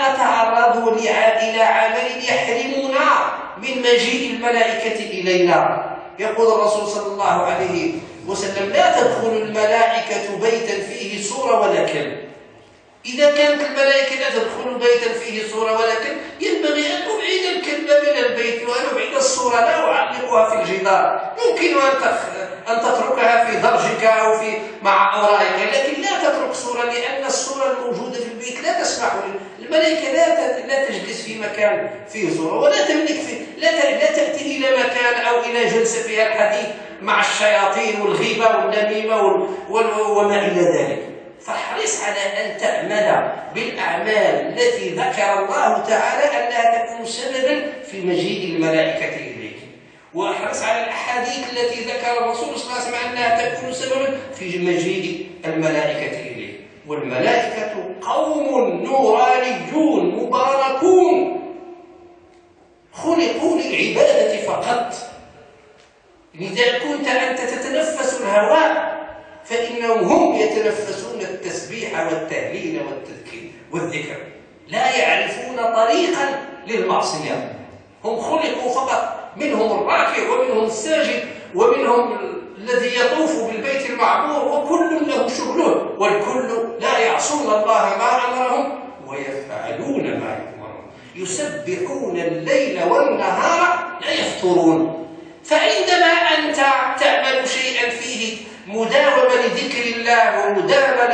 إلى عمل يحرمنا من مجيء الملائكة إلينا. يقول الرسول صلى الله عليه وسلم: لا تدخل الملائكة بيتا فيه صورة ولا كلب. إذا كانت الملائكة لا تدخل بيتا فيه صورة ولا كلب ينبغي أن أبعد الكلب من البيت وأن أبعد الصورة لا أعلقها في الجدار. يمكن أن تتركها في درجك أو مع أوراقك، لكن لا تترك صورة، لأن الصورة الموجودة في البيت لا تسمح الملائكة لا تجلس في مكان فيه صورة، ولا تملك لا تأتي إلى مكان أو إلى جلسة فيها الحديث مع الشياطين والغيبة والنميمة وما إلى ذلك. فاحرص على أن تعمل بالأعمال التي ذكر الله تعالى أنها تكون سببا في مجيء الملائكة إليك، واحرص على الأحاديث التي ذكر الرسول صلى الله عليه وسلم أنها تكون سببا في مجيء الملائكة إليك. والملائكة قوم نورانيون مباركون خلقوا للعبادة فقط. إذا كنت أنت تتنفس الهواء فإنهم هم يتنفسون التسبيح والتهليل والتذكير والذكر، لا يعرفون طريقا للمعصية. هم خلقوا فقط، منهم الراكع ومنهم الساجد ومنهم الذي يطوف بالبيت المعمور، وكل له شغله، والكل لا يعصون الله ما أمرهم ويفعلون ما يؤمرون، يسبحون الليل والنهار لا يفطرون. فعندما أنت تعمل شيئا فيه مداومة لذكر الله ومداومة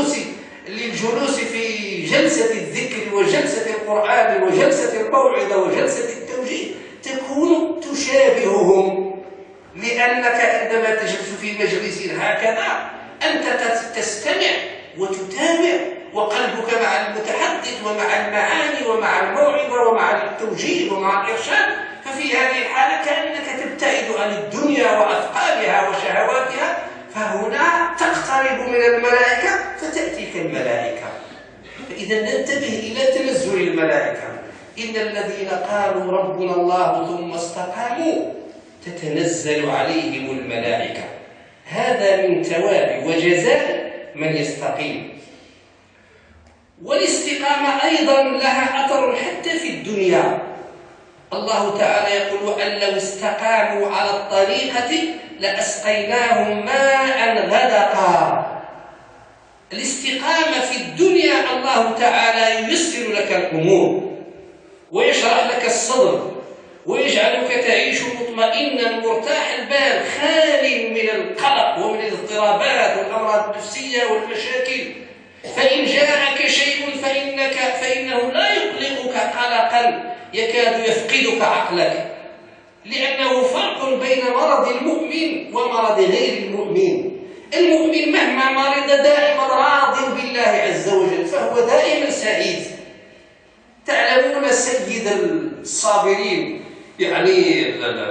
للجلوس في جلسة الذكر وجلسة القرآن وجلسة الموعظة وجلسة التوجيه تكون تشابههم، لأنك عندما تجلس في مجلس هكذا أنت تستمع وتتابع، وقلبك مع المتحدث ومع المعاني ومع الموعظة ومع التوجيه ومع الإرشاد. ففي هذه الحالة كأنك تبتعد عن الدنيا وأثقالها وشهواتها، فهنا تقترب من الملائكة فتأتيك الملائكة. فإذا ننتبه إلى تنزل الملائكة. إن الذين قالوا ربنا الله ثم استقاموا تتنزل عليهم الملائكة. هذا من ثواب وجزاء من يستقيم. والاستقامة أيضا لها أثر حتى في الدنيا. الله تعالى يقول: وأن لو استقاموا على الطريقة لأسقيناهم ماء غدقا. الاستقامة في الدنيا الله تعالى ييسر لك الأمور ويشرح لك الصدر ويجعلك تعيش مطمئنا مرتاح البال خال من القلق ومن الاضطرابات والأمراض النفسية والمشاكل. فإن جاءك شيء فإنه لا يقلقك قلقا يكاد يفقدك عقلك، لأنه فرق بين مرض المؤمن ومرض غير المؤمن. المؤمن مهما مرض دائما راض بالله عز وجل، فهو دائما سعيد. تعلمون سيد الصابرين يعني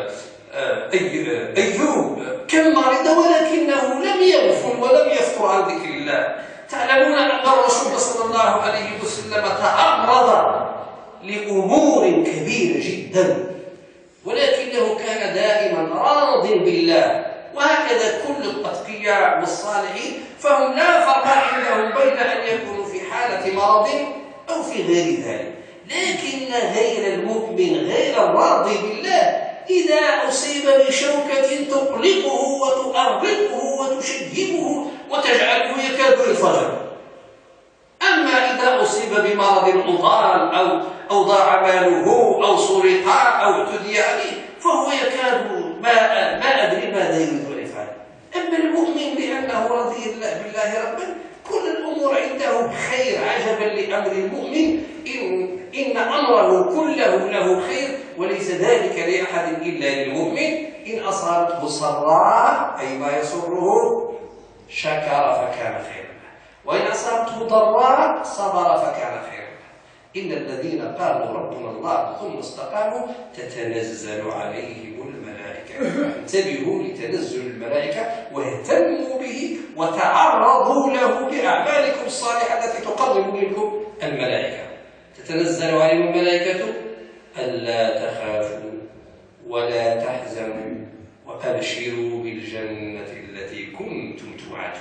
أيوب كم مرض ولكنه لم يغفل ولم يفتر عن ذكر الله. تعلمون أن الرسول صلى الله عليه وسلم تعرض لأمور كبيرة جدا ولكنه كان دائما راض بالله. وهكذا كل الأتقياء والصالحين فهم لا فرق عندهم بين أن يكونوا في حالة مرض أو في غير ذلك. لكن غير المؤمن غير الراضي بالله إذا أصيب بشوكة تقلقه وتؤرقه وتشجبه وتجعله يكاد ينفجر. أما إذا أصيب بمرض عضال أو ضاع ماله أو سرق أو اعتدي عليه فهو يكاد ما أدري ماذا يريد أن يفعل. أما المؤمن لأنه رضي بالله ربا كل الأمور عنده خير. عجبا لأمر المؤمن إن أمره كله له خير وليس ذلك لأحد إلا للمؤمن. إن أصابته سراء أي ما يسره شكر فكان خيرا له، وإن أصابته ضراء صبر فكان خيرا له. إن الذين قالوا ربنا الله ثم استقاموا تتنزل عليهم الملائكة. انتبهوا لتنزل الملائكة واهتموا به وتعرضوا له بأعمالكم الصالحة التي تقرب منكم الملائكة. تتنزل عليهم الملائكة ألا تخافوا ولا تحزنوا وأبشروا بالجنة التي كنتم توعدون.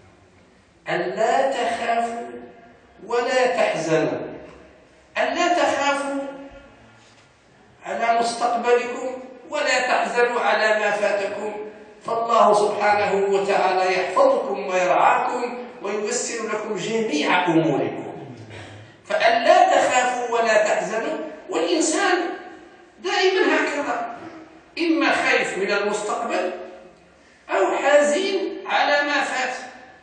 ألا تخافوا ولا تحزنوا. ألا تخافوا على مستقبلكم ولا تحزنوا على ما فاتكم، فالله سبحانه وتعالى يحفظكم ويرعاكم وييسر لكم جميع أموركم. فألا تخافوا ولا تحزنوا. والإنسان دائما هكذا، إما خايف من المستقبل أو حزين على ما فات.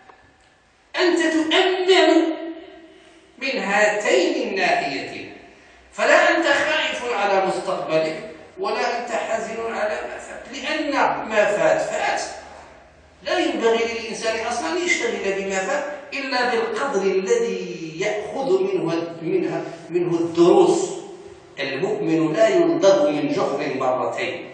أنت تؤمن من هاتين الناحيتين، فلا أنت خائف على مستقبلك ولا أنت حزين على ما فات، لأن ما فات لا ينبغي للإنسان أصلا يشتغل بما فات إلا بالقدر الذي يأخذ منه الدروس. المؤمن لا يلدغ من جحر مرتين.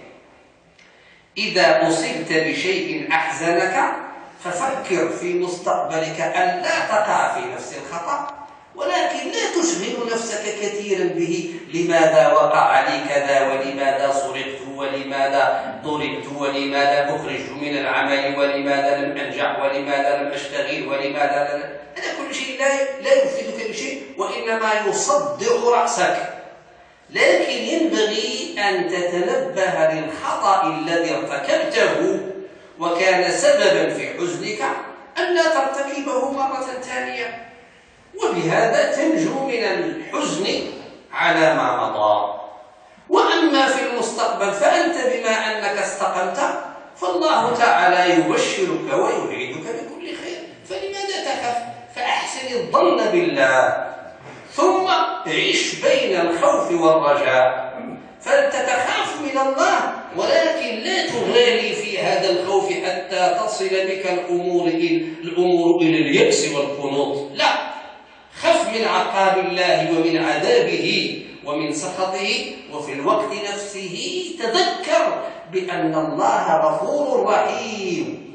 إذا أصبت بشيء أحزنك ففكر في مستقبلك أن لا تقع في نفس الخطأ، ولكن لا تشغل نفسك كثيرا به لماذا وقع لي كذا ولماذا سرقت ولماذا ضربت ولماذا أخرجت من العمل ولماذا لم أنجح ولماذا لم أشتغل ولماذا لم. هذا كل شيء لا يفيدك بشيء وإنما يصدق رأسك. لكن ينبغي أن تتنبه للخطأ الذي ارتكبته وكان سببا في حزنك ألا ترتكبه مرة ثانية، وبهذا تنجو من الحزن على ما مضى. وأما في المستقبل فأنت بما أنك استقمت فالله تعالى يبشرك ويوعدك بكل خير، فلماذا تخف؟ فأحسن الظن بالله ثم عش بين الخوف والرجاء. فأنت تخاف من الله ولكن لا تغالي في هذا الخوف حتى تصل بك الأمور إلى اليأس والقنوط. لا، خف من عقاب الله ومن عذابه ومن سخطه، وفي الوقت نفسه تذكر بأن الله غفور رحيم.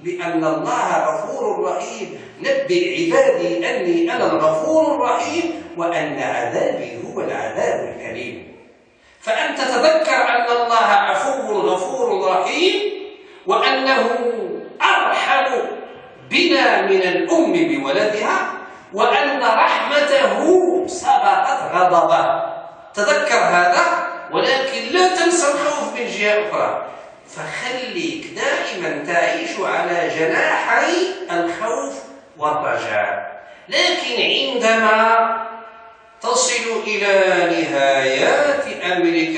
نبئ عبادي أني أنا الغفور الرحيم وأن عذابي هو العذاب الأليم. فأنت تذكر أن الله عفو غفور رحيم، وأنه أرحم بنا من الأم بولدها، وأن رحمته سبقت غضبه. تذكر هذا، ولكن لا تنسى الخوف من جهة أخرى. فخليك دائما تعيش على جناحي الخوف والرجاء. لكن عندما تصل إلى نهايات أمرك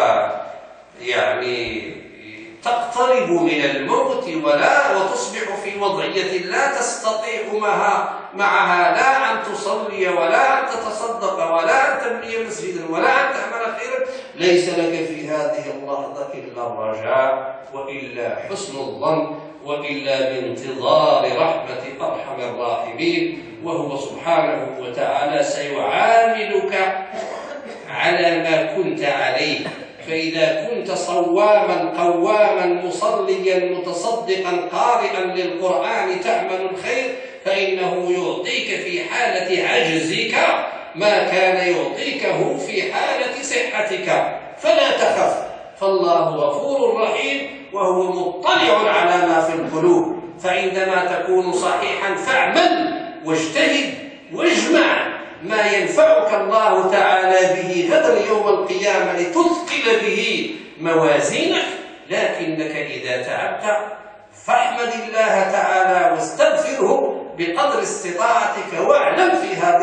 تقترب من الموت وتصبح في وضعية لا تستطيع معها لا أن تصلي ولا أن تتصدق ولا أن تبني مسجدا ولا أن تعمل خيرا، ليس لك في هذه اللحظة إلا الرجاء وإلا حسن الظن وإلا بانتظار رحمة أرحم الراحمين، وهو سبحانه وتعالى سيعاملك على ما كنت عليه. فإذا كنت صواما قواما مصليا متصدقا قارئا للقرآن تعمل الخير، فإنه يعطيك في حالة عجزك ما كان يعطيكه في حالة صحتك. فلا تخف، فالله غفور رحيم وهو مطلع على ما في القلوب. فعندما تكون صحيحا فاعمل واجتهد واجمع ما ينفعك الله تعالى به غدا يوم القيامة لتثقل به موازينك. لكنك إذا تعبت فاحمد الله تعالى واستغفره بقدر استطاعتك، واعلم في هذه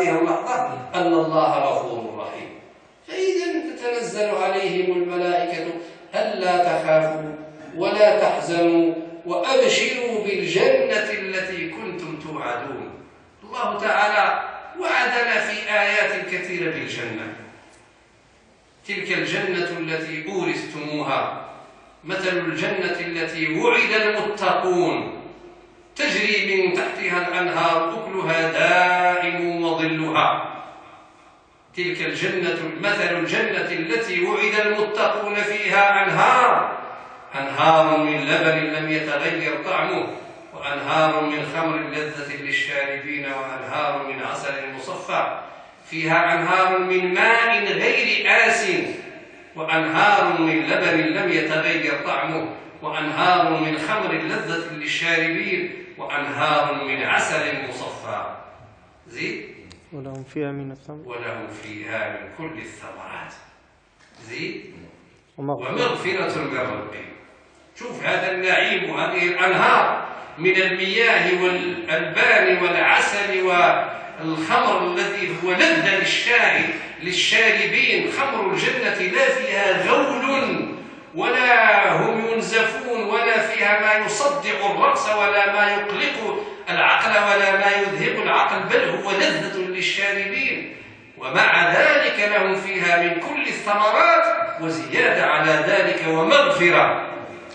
هذه اللحظة أن الله غفور رحيم. فإذا تتنزل عليهم الملائكة ألا تخافوا ولا تحزنوا وأبشروا بالجنة التي كنتم توعدون. الله تعالى وعدنا في آيات كثيرة بالجنة. تلك الجنة التي أورثتموها مثل الجنة التي وعد المتقون تجري من تحتها الأنهار أكلها دائم وظلها. تلك الجنة مثل الجنة التي وعد المتقون فيها أنهار من لبن لم يتغير طعمه وأنهار من خمر لذة للشاربين وأنهار من عسل مصفى. فيها أنهار من ماء غير آسن وأنهار من لبن لم يتغير طعمه وأنهار من خمر لذة للشاربين وأنهار من عسل مصفى. زيد. ولهم فيها من الثمر ولهم فيها من كل الثمرات. زيد. ومغفرة من ربهم. شوف هذا النعيم وهذه الأنهار من المياه والألبان والعسل والخمر الذي هو لذة للشاربين. خمر الجنة لا فيها غول ولا هم ينزفون ولا فيها ما يصدع الرأس ولا ما يقلق العقل ولا ما يذهب العقل، بل هو لذة للشاربين. ومع ذلك لهم فيها من كل الثمرات وزيادة على ذلك ومغفرة.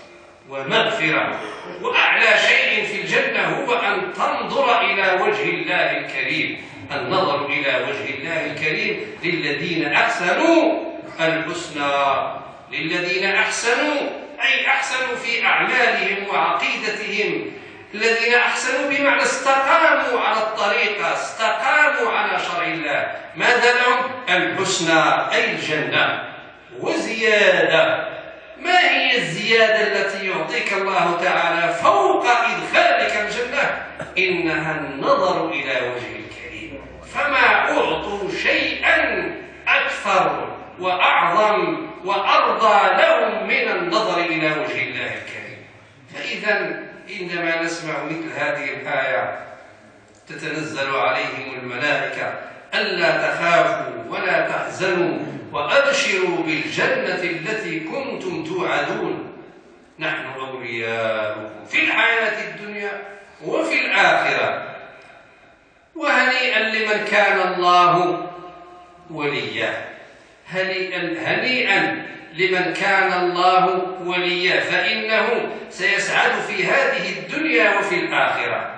وأعلى شيء في الجنة هو أن تنظر إلى وجه الله الكريم. النظر إلى وجه الله الكريم للذين أحسنوا الحسنى. للذين أحسنوا أي أحسنوا في أعمالهم وعقيدتهم. الذين أحسنوا بمعنى استقاموا على الطريقة، استقاموا على شرع الله. ماذا لهم؟ الحسنى أي الجنة وزيادة. ما هي الزيادة التي يعطيك الله تعالى فوق إدخالك الجنة؟ إنها النظر إلى وجه الكريم. فما أعطوا شيئا أكثر وأعظم وأرضى لهم من النظر إلى وجه الله الكريم. فإذا عندما نسمع مثل هذه الآية تتنزل عليهم الملائكة ألا تخافوا ولا تحزنوا وأبشروا بالجنة التي كنتم توعدون نحن أولياؤكم في الحياة الدنيا وفي الآخرة وهنيئا لمن كان الله وليا. هنيئا لمن كان الله وليا فإنه سيسعد في هذه الدنيا وفي الآخرة.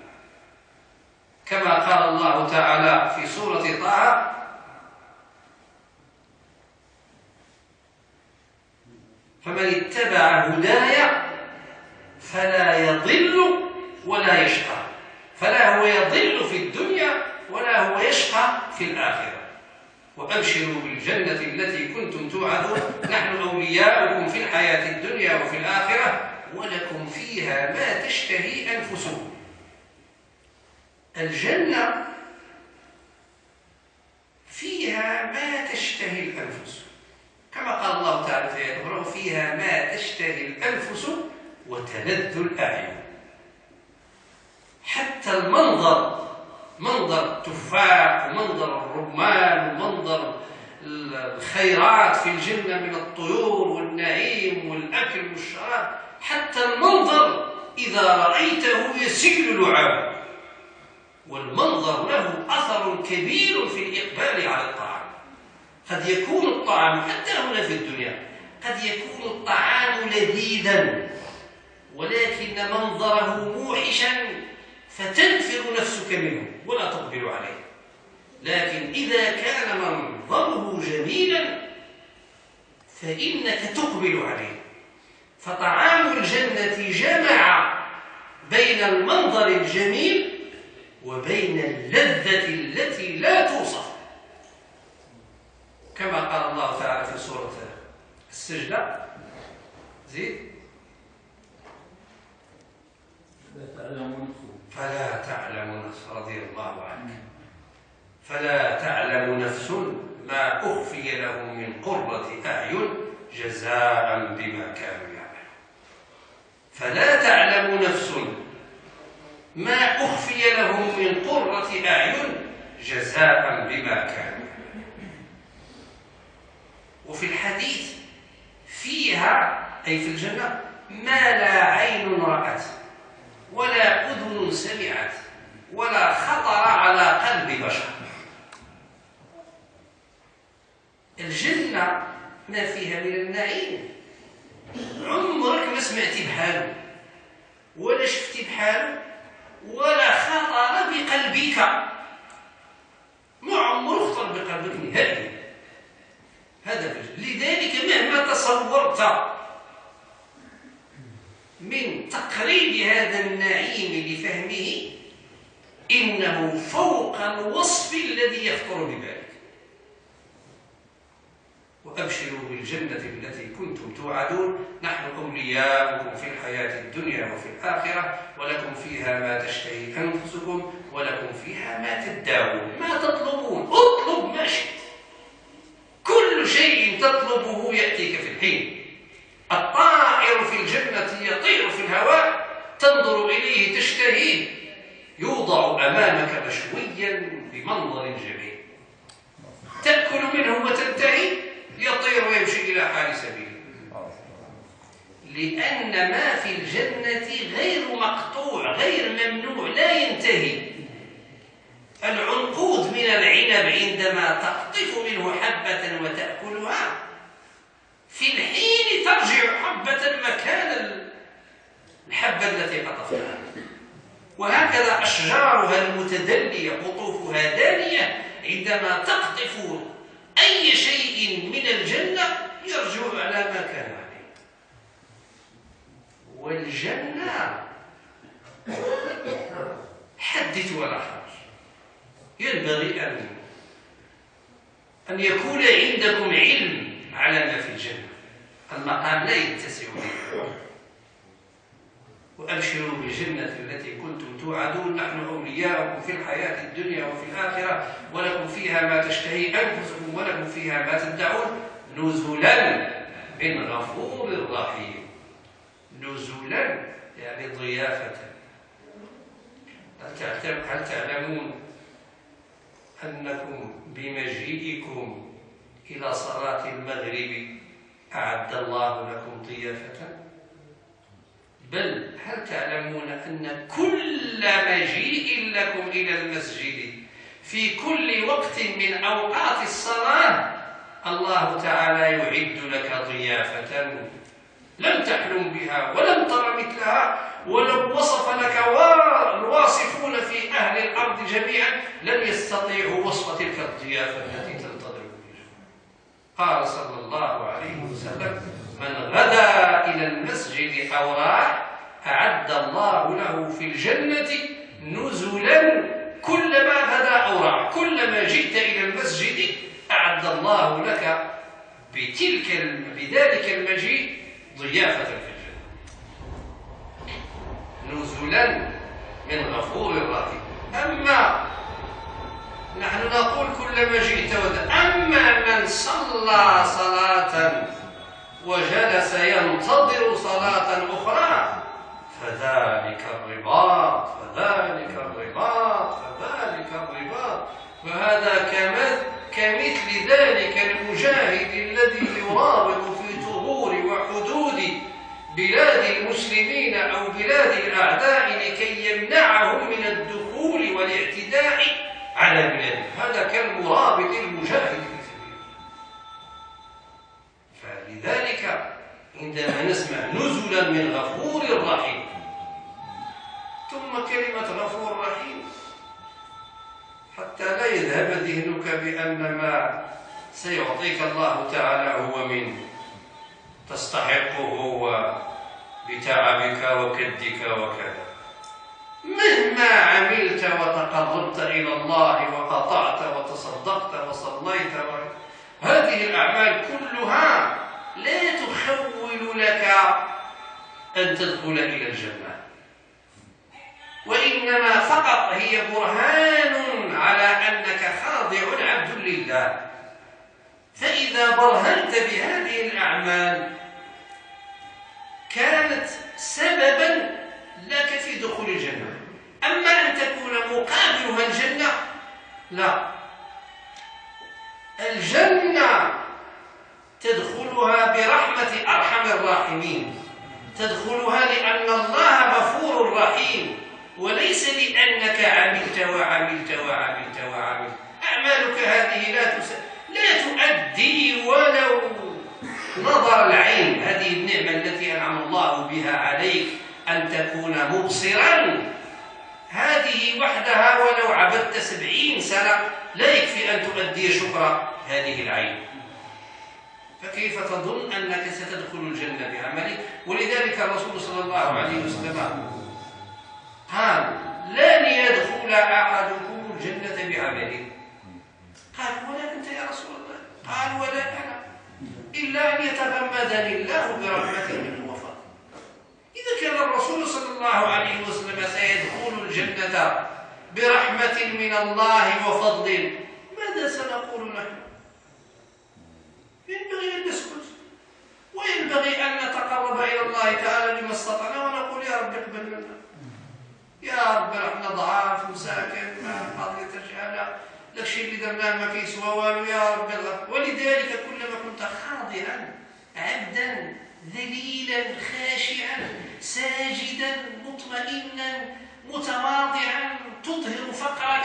كما قال الله تعالى في سورة طه: فمن اتبع هداي فلا يضل ولا يشقى. فلا هو يضل في الدنيا ولا هو يشقى في الآخرة. وأبشروا بالجنة التي كنتم توعدون نحن أولياؤكم في الحياة الدنيا وفي الآخرة ولكم فيها ما تشتهي أنفسكم. الجنة فيها ما تشتهي الأنفس كما قال الله تعالى في آية أخرى: فيها ما تشتهي الأنفس وتلذ الأعين. حتى المنظر، منظر التفاح ومنظر الرمان ومنظر الخيرات في الجنة من الطيور والنعيم والأكل والشراب، حتى المنظر إذا رأيته يسيل لعابه. والمنظر له أثر كبير في الإقبال على الطعام. قد يكون الطعام حتى هنا في الدنيا قد يكون الطعام لذيذا ولكن منظره موحشا فتنفر نفسك منه ولا تقبل عليه. لكن إذا كان منظره جميلا فإنك تقبل عليه. فطعام الجنة جمع بين المنظر الجميل وبين اللذة التي لا توصف، كما قال الله تعالى في سورة السجدة: زيد. فلا تعلم نفس، رضي الله عنك، فلا تعلم نفس ما أخفي لهم من قرة أعين جزاء بما كانوا يعملون. فلا تعلم نفس ما أخفي لهم من قرة أعين جزاء بما كانوا. وفي الحديث فيها أي في الجنة ما لا عين رأت ولا أذن سمعت ولا خطر على قلب بشر. الجنة ما فيها من النعيم عمرك ما سمعتي بحاله ولا شفتي بحاله ولا خطر بقلبك، ما عمره خطر بقلبك نهائيا. هذا لذلك مهما تصورت من تقريب هذا النعيم لفهمه إنه فوق الوصف الذي يخطر ببالك. وأبشروا بالجنة التي كنتم توعدون نحن أولياؤكم في الحياة الدنيا وفي الآخرة ولكم فيها ما تشتهي أنفسكم ولكم فيها ما تدعون. ما تطلبون اطلب ما شئت، كل شيء تطلبه يأتيك في الحين. الطائر في الجنة يطير في الهواء تنظر إليه تشتهيه، يوضع أمامك مشويا بمنظر جميل، تأكل منه وتنتهي، يطير ويمشي إلى حال سبيله. لأن ما في الجنة غير مقطوع غير ممنوع لا ينتهي. العنقود من العنب عندما تقطف منه حبة وتأكلها في الحين ترجع حبة مكان الحبة التي قطفتها. وهكذا أشجارها المتدلية قطوفها دانية عندما تقطف أي شيء من الجنة يرجع على ما كان عليه. والجنة حدث ولا حرج، ينبغي أن يكون عندكم علم على ما في الجنة. المقام لا يتسع به. وأبشروا بالجنة التي كنتم توعدون نحن أولياؤكم في الحياة الدنيا وفي الآخرة ولكم فيها ما تشتهي أنفسكم ولكم فيها ما تدعون نزلا من غفور رحيم. نزلا يعني ضيافة. هل تعلمون أنكم بمجيئكم إلى صلاة المغرب أعد الله لكم ضيافة؟ بل هل تعلمون أن كل مجيء لكم إلى المسجد في كل وقت من أوقات الصلاة الله تعالى يعد لك ضيافة لم تحلم بها ولم تر مثلها، ولو وصف لك الواصفون في أهل الأرض جميعا لم يستطيعوا وصف تلك الضيافة التي تنتظر. قال صلى الله عليه وسلم من غدا إلى المسجد أو راح أعد الله له في الجنة نزلا كلما غدا أو راح. كلما جئت إلى المسجد أعد الله لك بذلك المجيء ضيافة في الجنة نزلا من غفور رحيم. أما نحن نقول كلما جئت أما من صلى صلاة وجلس ينتظر صلاة أخرى فذلك الرباط وهذا كمثل ذلك المجاهد الذي يرابط في ثغور وحدود بلاد المسلمين أو بلاد الأعداء لكي يمنعهم من الدخول والاعتداء على بلاده. هذا كالمرابط المجاهد في سبيل الله. فلذلك عندما نسمع نزلا من غفور رحيم ثم كلمة غفور رحيم حتى لا يذهب ذهنك بأن ما سيعطيك الله تعالى هو من تستحقه بتعبك وكدك وكذا. مهما عملت وتقربت إلى الله وقطعت وتصدقت وصليت هذه الأعمال كلها لا تخول لك أن تدخل إلى الجنة، وإنما فقط هي برهان على أنك خاضع عبد لله. فإذا برهنت بهذه الأعمال كانت سببا لك في دخول الجنة. أما أن تكون مقابلها الجنة لا، الجنة تدخلها برحمة أرحم الراحمين، تدخلها لأن الله غفور رحيم، وليس لأنك عملت وعملت وعملت وعملت. أعمالك هذه لا تؤدي ولو نظر العين. هذه النعمة التي أنعم الله بها عليك أن تكون مبصرا، هذه وحدها ولو عبدت 70 سنة لا يكفي أن تؤدي شكر هذه العين. فكيف تظن أنك ستدخل الجنة بعملك؟ ولذلك الرسول صلى الله عليه وسلم قال: لن يدخل أحدكم الجنة بعمله. قال: ولا أنت يا رسول الله؟ قال: ولا أنا، إلا أن يتغمدني الله برحمته منه وفضله. إذا كان الرسول صلى الله عليه وسلم سيدخل الجنة برحمة من الله وفضل، ماذا سنقول نحن؟ ينبغي أن نسكت، وينبغي أن نتقرب إلى الله تعالى بما استطعنا ونقول: يا رب اقبل منا، يا رب احنا ضعاف مساكن ما قضية الجهالة، لك شيء اللي درناه ما كيسوى والو، يا رب الغفور. ولذلك كلما كنت خاضعا عبدا ذليلا خاشعا ساجدا مطمئنا متواضعا تظهر فقرك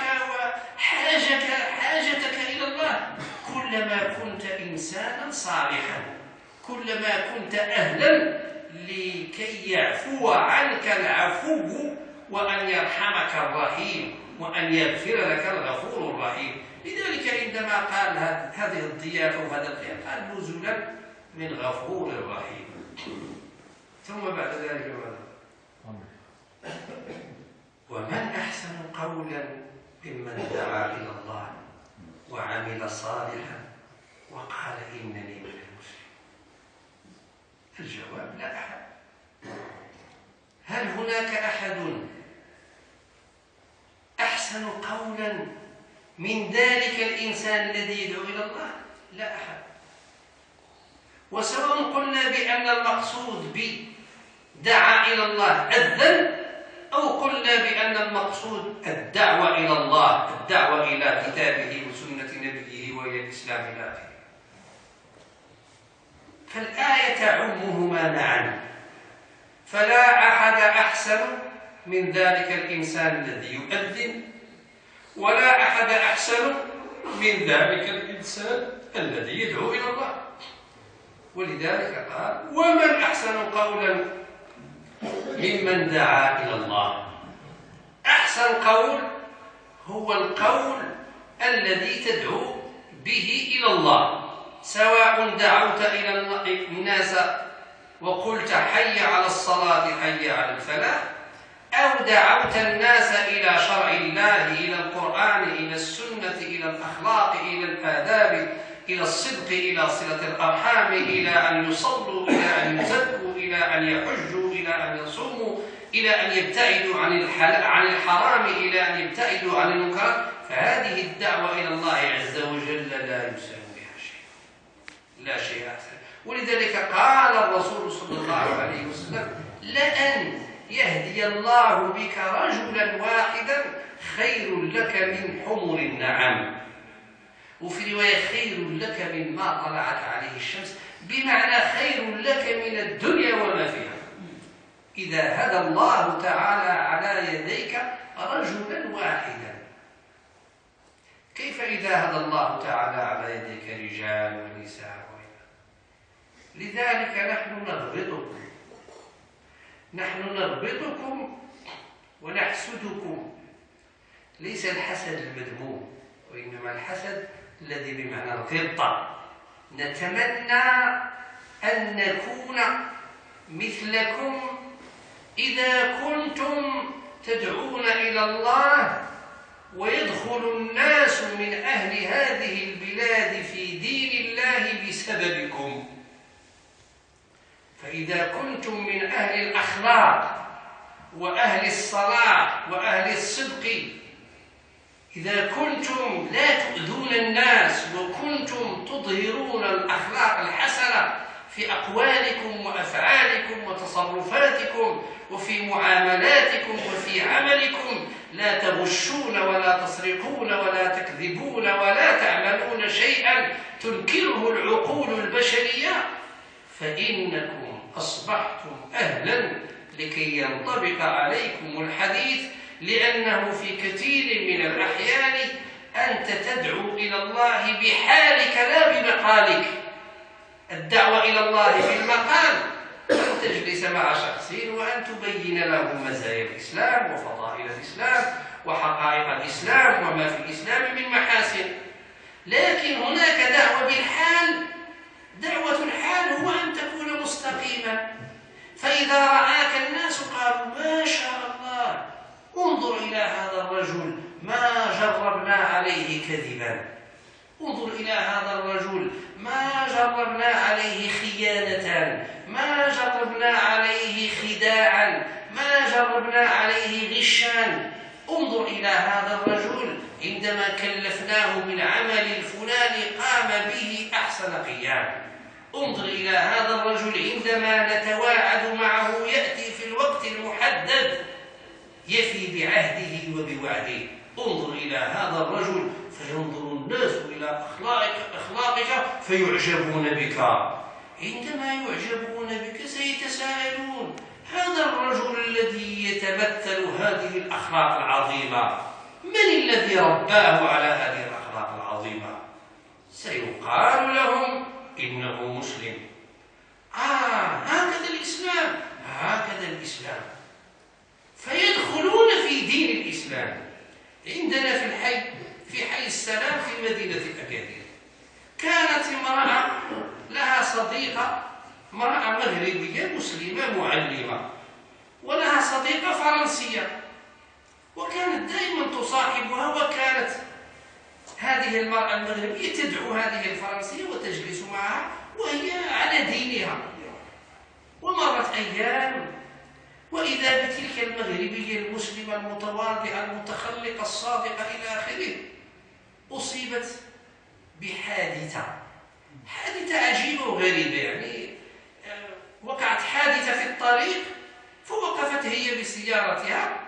وحاجتك إلى الله، كلما كنت إنسانا صالحا، كلما كنت أهلا لكي يعفو عنك العفو وأن يرحمك الرحيم وأن يغفر لك الغفور الرحيم. لذلك عندما قال هذه الضيافة وهذا القيام قال: نزلا من غفور رحيم. ثم بعد ذلك ماذا؟ ومن أحسن قولا ممن دعا إلى الله وعمل صالحا وقال إنني من المسلمين. الجواب: لا أحد. هل هناك أحد أحسن قولا من ذلك الإنسان الذي يدعو إلى الله؟ لا أحد. وسواء قلنا بأن المقصود بدعا إلى الله أذن، أو قلنا بأن المقصود الدعوة إلى الله، الدعوة إلى كتابه وسنة نبيه وإلى الإسلام إلى آخره، فالآية تعمهما معا. فلا أحد أحسن من ذلك الإنسان الذي يؤذن، ولا أحد أحسن من ذلك الإنسان الذي يدعو إلى الله. ولذلك قال: ومن أحسن قولا ممن دعا إلى الله. أحسن قول هو القول الذي تدعو به إلى الله، سواء دعوت إلى الناس وقلت حي على الصلاة حي على الفلاح، أو دعوت الناس إلى شرع الله، إلى القرآن، إلى السنة، إلى الأخلاق، إلى الآداب، إلى الصدق، إلى صلة الأرحام، إلى أن يصلوا، إلى أن يزكوا، إلى أن يحجوا، إلى أن يصوموا، إلى أن يبتعدوا عن الحرام، إلى أن يبتعدوا عن المنكرات. فهذه الدعوة إلى الله عز وجل لا يساوي بها شيء، لا شيء أحسن. ولذلك قال الرسول صلى الله عليه وسلم: لأن يهدي الله بك رجلا واحدا خير لك من حمر النعم. وفي رواية: خير لك مما طلعت عليه الشمس، بمعنى خير لك من الدنيا وما فيها. إذا هدى الله تعالى على يديك رجلا واحدا، كيف إذا هدى الله تعالى على يديك رجال ونساء وغيرها؟ لذلك نحن نربطكم ونحسدكم. ليس الحسد المذموم، وإنما الحسد الذي بمعنى الغبطة. نتمنى أن نكون مثلكم إذا كنتم تدعون إلى الله ويدخل الناس من أهل هذه البلاد في دين الله بسببكم. فإذا كنتم من أهل الأخلاق وأهل الصلاح وأهل الصدق، إذا كنتم لا تؤذون الناس وكنتم تظهرون الأخلاق الحسنة في أقوالكم وأفعالكم وتصرفاتكم وفي معاملاتكم وفي عملكم، لا تغشون ولا تسرقون ولا تكذبون ولا تعملون شيئا تنكره العقول البشرية، فإنكم أصبحتم أهلا لكي ينطبق عليكم الحديث، لأنه في كثير من الأحيان أنت تدعو إلى الله بحالك لا بمقالك. الدعوة إلى الله بالمقال أن تجلس مع شخص وأن تبين له مزايا الإسلام وفضائل الإسلام وحقائق الإسلام وما في الإسلام من محاسن. لكن هناك دعوة بالحال. دعوة الحال هو أن تكون مستقيما، فإذا رآك الناس قالوا ما شاء الله، انظر إلى هذا الرجل ما جربنا عليه كذبا، انظر إلى هذا الرجل ما جربنا عليه خيانة، ما جربنا عليه خداعا، ما جربنا عليه غشا، انظر إلى هذا الرجل عندما كلفناه بالعمل الفلاني قام به أحسن قيام، انظر إلى هذا الرجل عندما نتواعد معه يأتي في الوقت المحدد يفي بعهده وبوعده، انظر إلى هذا الرجل فينظر الناس إلى أخلاقك فيعجبون بك. عندما يعجبون بك سيتساءلون هذا الرجل الذي يتمثل هذه الأخلاق العظيمة من الذي رباه على هذه الأخلاق العظيمة؟ سيقال لهم إنه مسلم. هكذا الإسلام، هكذا الإسلام. فيدخلون في دين الإسلام. عندنا في حي السلام في مدينة الأكادير كانت امرأة لها صديقة، امرأة مغربية مسلمة معلمة، ولها صديقة فرنسية، وكانت دائما تصاحبها، وكانت هذه المرأة المغربية تدعو هذه الفرنسية وتجلس معها وهي على دينها. ومرت أيام وإذا بتلك المغربية المسلمة المتواضعة المتخلقة الصادقة إلى آخره أصيبت بحادثة عجيبة وغريبة. يعني وقعت حادثة في الطريق، فوقفت هي بسيارتها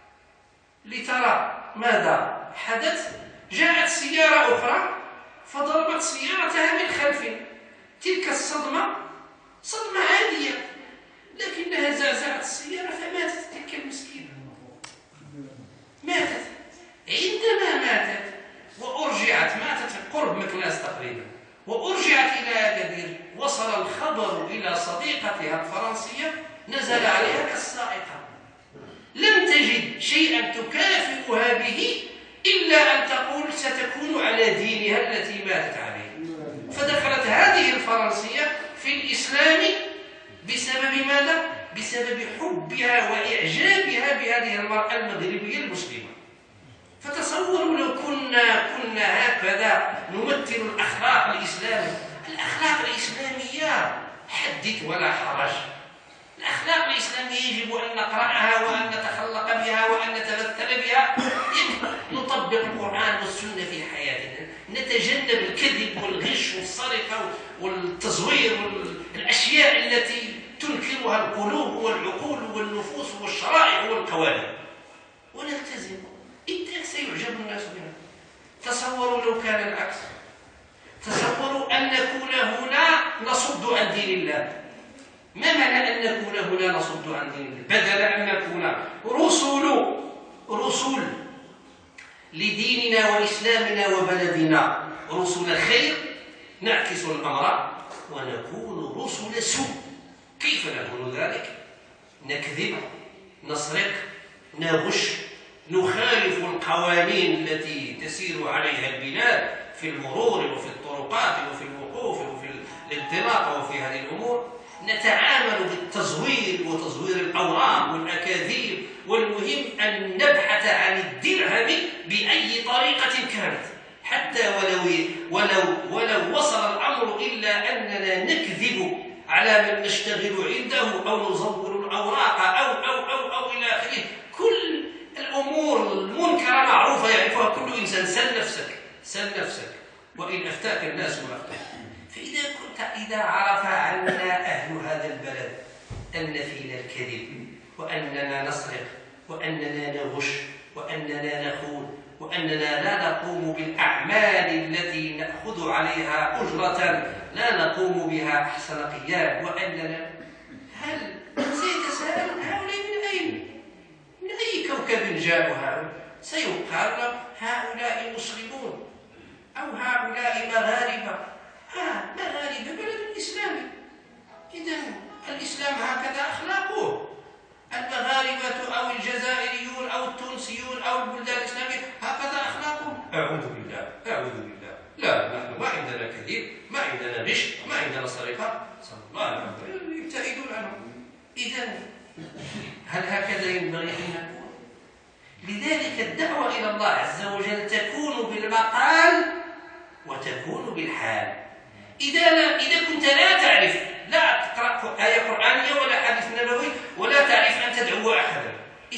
لترى ماذا حدث. جاءت سيارة أخرى فضربت سيارتها من خلف. تلك الصدمة صدمة عادية، لكنها زعزعت السيارة فماتت تلك المسكينة. ماتت. عندما ماتت وأرجعت، ماتت في قرب مكناس تقريبا، وأرجعت إلى أكادير، وصل الخبر إلى صديقتها الفرنسية، نزل عليها كالصاعقة، لم تجد شيئا تكافئها به إلا أن تقول ستكون على دينها التي ماتت عليه. فدخلت هذه الفرنسية في الإسلام بسبب ماذا؟ بسبب حبها وإعجابها بهذه المرأة المغربية المسلمة. فتصوروا لو كنا هكذا نمثل الأخلاق الإسلامية. الأخلاق الإسلامية حدث ولا حرج. الأخلاق الإسلامية يجب أن نقرأها وأن نتخلق بها وأن نتمثل بها. نطبق القرآن والسنة في حياتنا، نتجنب الكذب والغش والسرقة والتزوير والأشياء التي تنكرها القلوب والعقول والنفوس والشرائع والقوانين، ونلتزم. إنتاج سيعجب الناس بنا. تصوروا لو كان العكس. تصوروا أن نكون هنا نصد عن دين الله. ما معنى أن نكون هنا نصد عن دين الله؟ بدل أن نكون رسول لديننا وإسلامنا وبلدنا، رسل خير، نعكس الأمر ونكون رسل سوء. كيف نكون ذلك؟ نكذب، نسرق، نغش، نخالف القوانين التي تسير عليها البلاد في المرور وفي الطرقات وفي الوقوف وفي الانطلاق وفي هذه الأمور، نتعامل بالتزوير وتزوير الأوراق والأكاذيب، والمهم أن نبحث عن الدرهم بأي طريقة كانت، حتى ولو وصل الأمر إلا أننا نكذب على من نشتغل عنده أو نزور الأوراق أو إلى آخره. كل الأمور المنكرة معروفة يعرفها كل إنسان. سل نفسك وإن أفتاك الناس ما أفتاك. إذا عرف عنا أهل هذا البلد أن فينا الكذب وأننا نسرق وأننا نغش وأننا نخون وأننا لا نقوم بالأعمال التي نأخذ عليها أجرة لا نقوم بها أحسن قيام، وأننا هل سيتساءلون هؤلاء من أين؟ من أي كوكب جاءوا هؤلاء؟ سيقال هؤلاء مسلمون أو هؤلاء مغاربة. مغاربة بلد إسلامي، إذن الإسلام هكذا أخلاقه. المغاربة أو الجزائريون أو التونسيون أو البلدان الإسلامية هكذا أخلاقهم. أعوذ بالله أعوذ بالله. لا، نحن ما عندنا كذب، ما عندنا غش، ما عندنا سرقة، صلى الله عليه وسلم يبتعدون عنه. إذن هل هكذا ينبغي أن نكون؟ لذلك الدعوة إلى الله عز وجل تكون بالمقال وتكون بالحال. إذا كنت لا تعرف، لا تقرأ آية قرآنية ولا حديث نبوي ولا تعرف أن تدعو أحدا،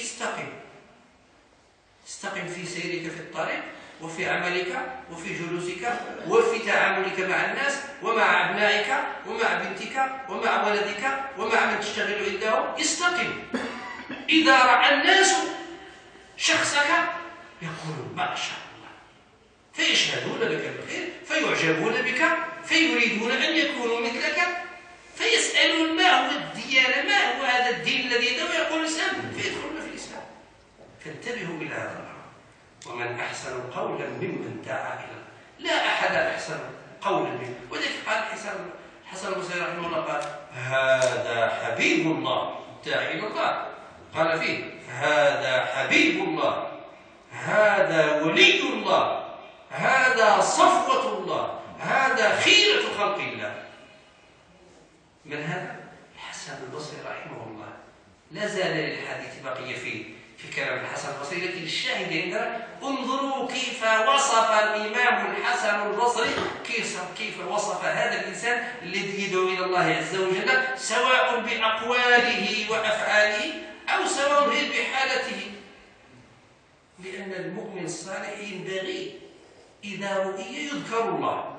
استقم في سيرك في الطريق وفي عملك وفي جلوسك وفي تعاملك مع الناس ومع أبنائك ومع بنتك ومع ولدك ومع من تشتغل عنده. استقم. إذا رأى الناس شخصك يقولون ما شاء الله، فيشهدون لك بالخير، فيعجبون بك، فيريدون أن يكونوا مثلك، فيسألون ما هو الديانة، ما هو هذا الدين الذي يدعو يقول الإسلام، فيدخلون في الإسلام. فانتبهوا إلى هذا الأمر. ومن أحسن قولا ممن دعا إلى الله. لا أحد أحسن قولا منه. وذلك قال الحسن البصري رحمه الله قال هذا حبيب الله داعي إلى الله، قال فيه هذا حبيب الله، هذا ولي الله، هذا صفوة الله، هذا خيرة خلق الله. من هذا؟ الحسن البصري رحمه الله. لا زال للحديث بقية في كلام الحسن البصري، لكن الشاهد عندنا انظروا كيف وصف الإمام الحسن البصري، كيف وصف هذا الإنسان الذي يدعو إلى الله عز وجل، سواء بأقواله وأفعاله أو سواء بحالته. لأن المؤمن الصالح ينبغي إذا رؤي يذكر الله.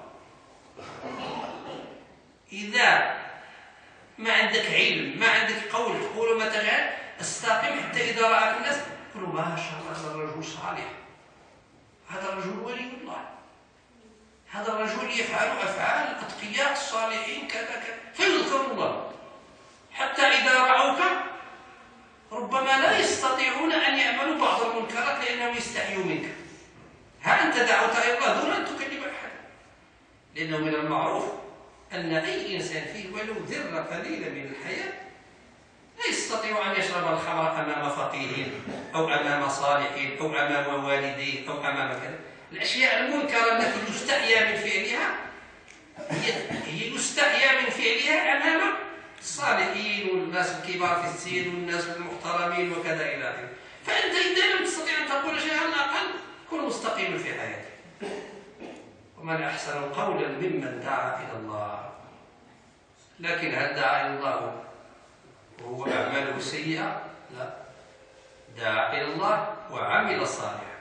إذا ما عندك علم، ما عندك قول تقول ما تفعل، استقم حتى إذا رأك الناس يقولوا ما شاء الله هذا الرجل صالح، هذا الرجل ولي الله، هذا الرجل يفعل أفعال الأتقياء الصالحين كذا كذا، فيذكر الله. حتى إذا رأوك ربما لا يستطيعون أن يعملوا بعض المنكرات لأنهم يستحيوا منك. ها أنت دعوت إلى الله دون أن تكلم أحد، لأنه من المعروف أن أي إنسان فيه ولو ذرة قليلة من الحياة لا يستطيع أن يشرب الخمر أمام فقيه أو أمام صالح أو أمام والديه أو أمام كذا. الأشياء المنكرة التي يستحيا من فعلها هي يستحيا من فعلها أمام الصالحين والناس الكبار في السن والناس المحترمين وكذا إلى آخره. فأنت إذا لم تستطيع أن تقول شيئا على الأقل كن مستقيما في حياتك. ومن أحسن قولا ممن دعا إلى الله. لكن هل دعا إلى الله وهو أعماله سيئة؟ لا، دعا إلى الله وعمل صالحا.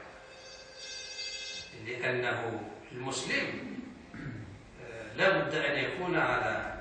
لأنه المسلم لا بد أن يكون على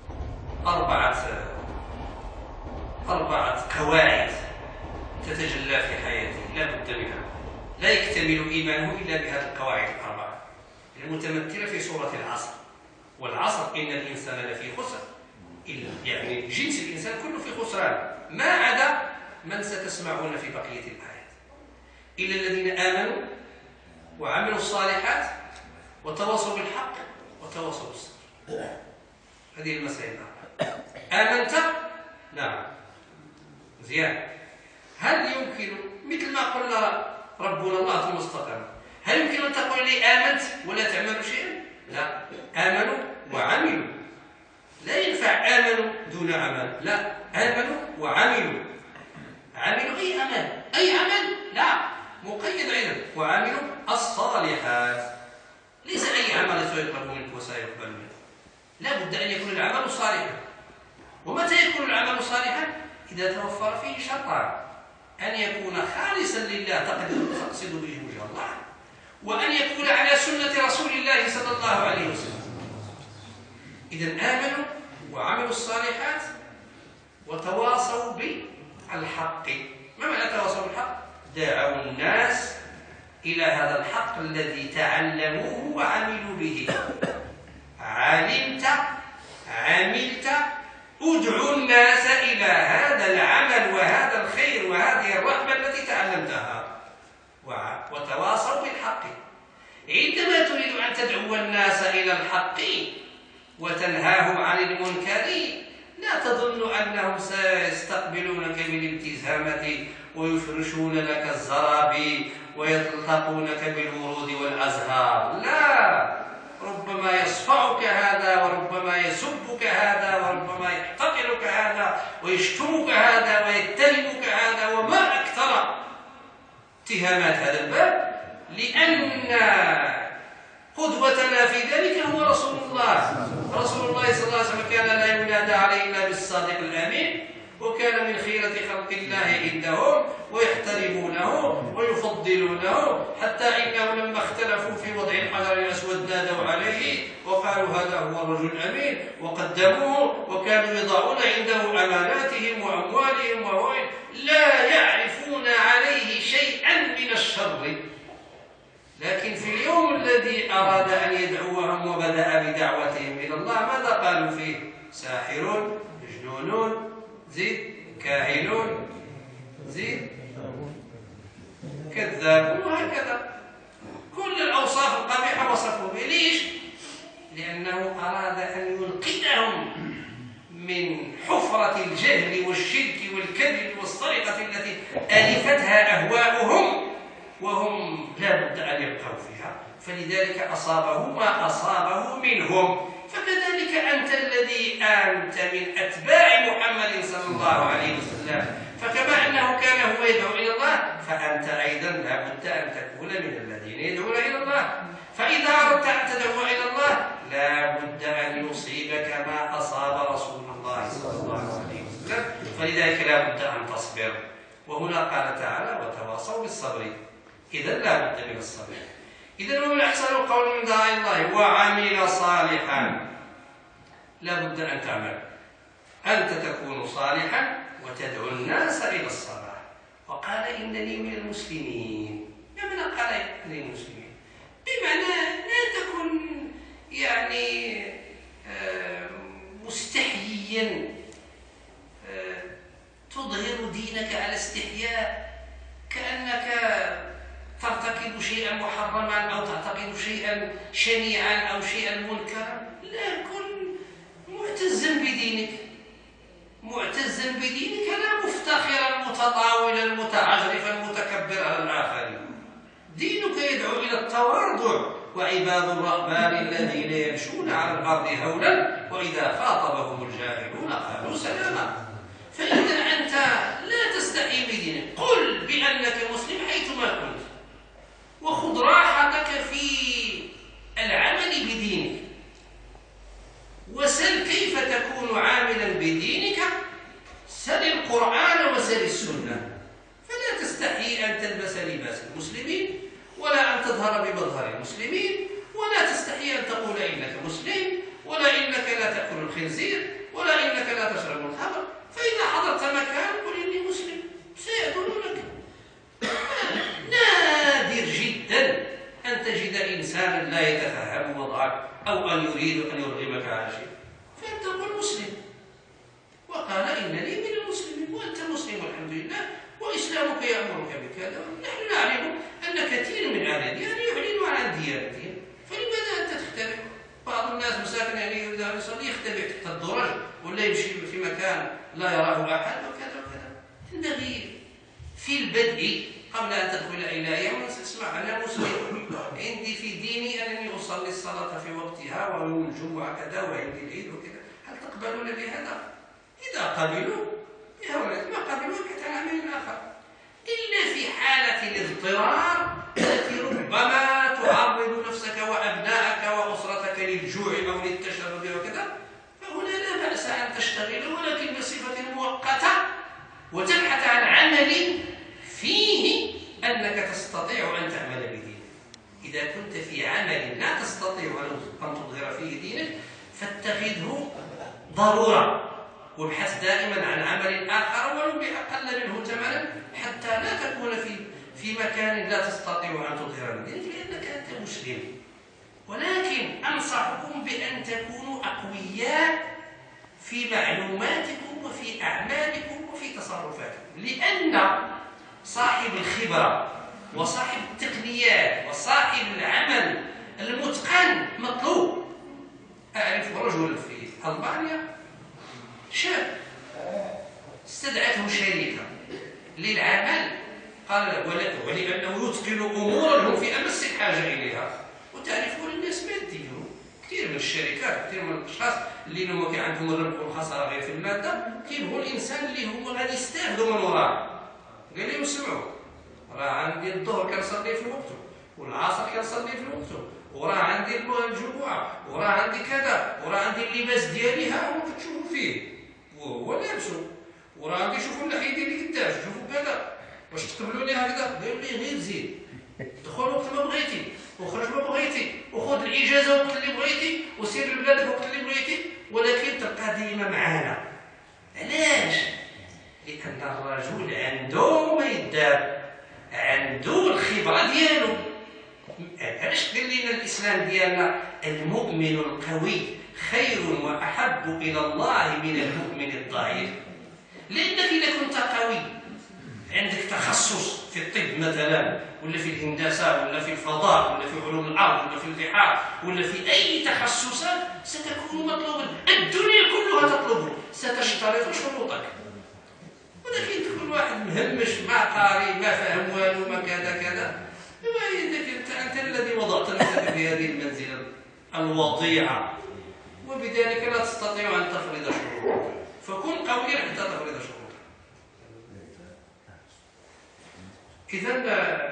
أربعة قواعد تتجلى في حياته، لا بد منها. لا يكتمل إيمانه إلا بهذه القواعد الأربعة المتمثلة في سورة العصر. والعصر إن الإنسان لفي خسر، يعني جنس الإنسان كله في خسران ما عدا من ستسمعون في بقية الآيات، إلا الذين آمنوا وعملوا الصالحات وتواصوا بالحق وتواصوا بالصبر. هذه المسائل الأربعة. آمنت؟ نعم، زيادة. هل يمكن مثل ما قلنا ربنا الله ثم استقام، هل يمكن أن تقول لي آمنت ولا تعمل شيئا؟ لا، آمنوا وعملوا. لا ينفع آمنوا دون عمل، لا، آمنوا وعملوا. عملوا أي عمل؟ أي عمل؟ لا، مقيد أيضا. وعملوا الصالحات. ليس أي عمل سيقبل منك وسيقبل منك، لا بد أن يكون العمل صالحا. ومتى يكون العمل صالحا؟ إذا توفر فيه شرطان: أن يكون خالصا لله تقصد به وجه الله، وأن يكون على سنة رسول الله صلى الله إذا آمنوا وعملوا الصالحات وتواصوا بالحق. ما معنى تواصوا بالحق؟ دعوا الناس إلى هذا الحق الذي تعلموه وعملوا به. علمت، عملت، ادعوا الناس إلى هذا العمل وهذا الخير وهذه الرحمة التي تعلمتها، وتواصوا بالحق. عندما تريد أن تدعو الناس إلى الحق وتنهاهم عن المنكر، لا تظن أنهم سيستقبلونك بالابتسامة ويفرشون لك الزرابي ويطلقونك بالورود والأزهار. لا، ربما يصفعك هذا، وربما يسبك هذا، وربما يحتقرك هذا ويشتمك هذا ويتهمك هذا، وما أكثر اتهامات هذا الباب، لأن قدوتنا في ذلك هو رسول الله. رسول الله صلى الله عليه وسلم كان لا ينادى عليه إلا بالصادق الأمين، وكان من خيرة خلق الله عندهم ويحترمونه ويفضلونه، حتى إنهم لما اختلفوا في وضع الحجر الأسود نادوا عليه وقالوا هذا هو الرجل الأمين وقدموه، وكانوا يضعون عنده أماناتهم وأموالهم وهوين، لا يعرفون عليه شيئا من الشر. لكن في اليوم الذي أراد أن يدعوهم وبدأ بدعوتهم إلى الله، ماذا قالوا فيه؟ ساحر، مجنون، زيد كاهن، زيد كذاب، وهكذا كل الأوصاف القبيحة وصفوا به. ليش؟ لأنه أراد أن ينقذهم من حفرة الجهل والشرك والكذب والسرقة التي ألفتها أهواؤهم، وهم لا بد أن يبقوا فيها، فلذلك أصابه ما أصابه منهم. فكذلك أنت الذي أنت من أتباع محمد صلى الله عليه وسلم، فكما أنه كان هو يدعو إلى الله، فأنت أيضا لا بد أن تكون من الذين يدعون إلى الله. فإذا أردت أن تدعو إلى الله لا بد أن يصيبك ما أصاب رسول الله صلى الله عليه وسلم، فلذلك لا بد أن تصبر. وهنا قال تعالى وتواصوا بالصبر، إذا لا بد من الصبر. إذا ومن أحسن القول من دعا الله وعمل صالحا، لا بد أن تعمل، أنت تكون صالحا وتدعو الناس إلى الصلاة. وقال إنني من المسلمين. ما معنى قال إنني من المسلمين؟ بمعنى لا تكن يعني مستحييا تظهر دينك على استحياء، كأنك ترتكب شيئا محرما أو تعتقد شيئا شنيعا أو شيئا منكرا. لا، كن معتزا بدينك، معتزا بدينك، لا مفتخرا متطاولا متعجرفا متكبرا على الآخرين. دينك يدعو إلى التواضع، وعباد الرحمن الذين يمشون على الأرض هولا وإذا خاطبهم الجاهلون قالوا سلاما. فإذا أنت لا تستحي بدينك، قل بأنك مسلم حيثما كنت، وخذ راحتك في العمل بدينك، وسل كيف تكون عاملا بدينك. سل القرآن وسل السنة، فلا تستحي أن تلبس لباس المسلمين، ولا أن تظهر بمظهر المسلمين، ولا تستحي أن تقول إنك مسلم، ولا إنك لا تأكل الخنزير، ولا إنك لا تشرب الخمر. فإذا حضرت مكان قل إني مسلم، سيأذنونك. نادر جدا أن تجد إنسانا لا يتفهم وضعك أو أن يريد أن يرغمك على شيء، فأنت قل مسلم. وقال إنني من المسلمين، وأنت مسلم والحمد لله، وإسلامك يأمرك بكذا. نحن نعلم أن كثير من أهل الديانة يعلنون عن ديانتهم، فلماذا أنت تختبئ؟ بعض الناس مساكن يعني يريد أن يصلي يختبئ تحت الدرج، ولا يمشي في مكان لا يراه أحد وكذا وكذا. ينبغي في البدء قبل أن تدخل إلى يوم اسمع، أنا مسلم، عندي في ديني أنني أصلي الصلاة في وقتها ويوم الجمعة كذا وعندي العيد وكذا. هل تقبلون بهذا؟ إذا قبلوا بهؤلاء، ما قبلوا ابحث عن عمل آخر، إلا في حالة الاضطرار التي ربما تعرض نفسك وأبنائك وأسرتك للجوع أو للتشرد وكذا، فهنا لا بأس أن تشتغل، ولكن بصفة مؤقتة، وتبحث عن عمل فيه أنك تستطيع أن تعمل بدينك. إذا كنت في عمل لا تستطيع أن تظهر فيه دينك، فاتخذه ضرورة، وابحث دائما عن عمل آخر ولو بأقل منه ثمنا حتى لا تكون في مكان لا تستطيع أن تظهر لأنك أنت مسلم. ولكن أنصحكم بأن تكونوا أقوياء في معلوماتكم وفي أعمالكم وفي تصرفاتكم، لأن صاحب الخبرة وصاحب التقنيات وصاحب العمل المتقن مطلوب. أعرف رجلا في ألمانيا شاب استدعته شركة للعمل، قال ولأنه يتقن أمورا هم في أمس الحاجة إليها. وتعرفون الناس ماديون، كثير من الشركات كثير من الأشخاص اللي هما كان عندهم الربح والخسارة غير في المادة كيبغوا الإنسان اللي هما غادي يستافدوا من وراه. قال لهم اسمعوا، راه عندي الظهر كنصلي في وقته والعصر كنصلي في وقته، وراه عندي الجمعة، وراه عندي كذا، وراه عندي اللباس ديالي ها هو كتشوفوا فيه وهو لابسو، وراه عندي شوفوا اللحية ديالي قداش، شوفوا كذا، واش تقبلوني هكذا؟ قال لي غير زيد، دخل وقت ما بغيتي وخرج ما بغيتي وخذ الإجازة وقت اللي بغيتي وسير لبلادك وقت اللي بغيتي، ولكن تبقى ديما معانا. علاش؟ لأن الرجل عنده ما يدار، عنده الخبرة ديالو. علاش قال لنا الإسلام ديالنا المؤمن القوي خير وأحب إلى الله من المؤمن الضعيف؟ لأنك إذا كنت قوي عندك تخصص في الطب مثلا، ولا في الهندسة، ولا في الفضاء، ولا في علوم الأرض، ولا في البحار، ولا في أي تخصصات، ستكون مطلوبا، الدنيا كلها تطلبه، ستشترط شروطك. ولكن تكون واحد مهمش ما قاري ما فهم والو ما كذا كذا، أنت الذي وضعت نفسك في هذه المنزلة الوضيعة، وبذلك لا تستطيع أن تفرض شروطك، فكن قويا حتى تفرض شروطك. إذا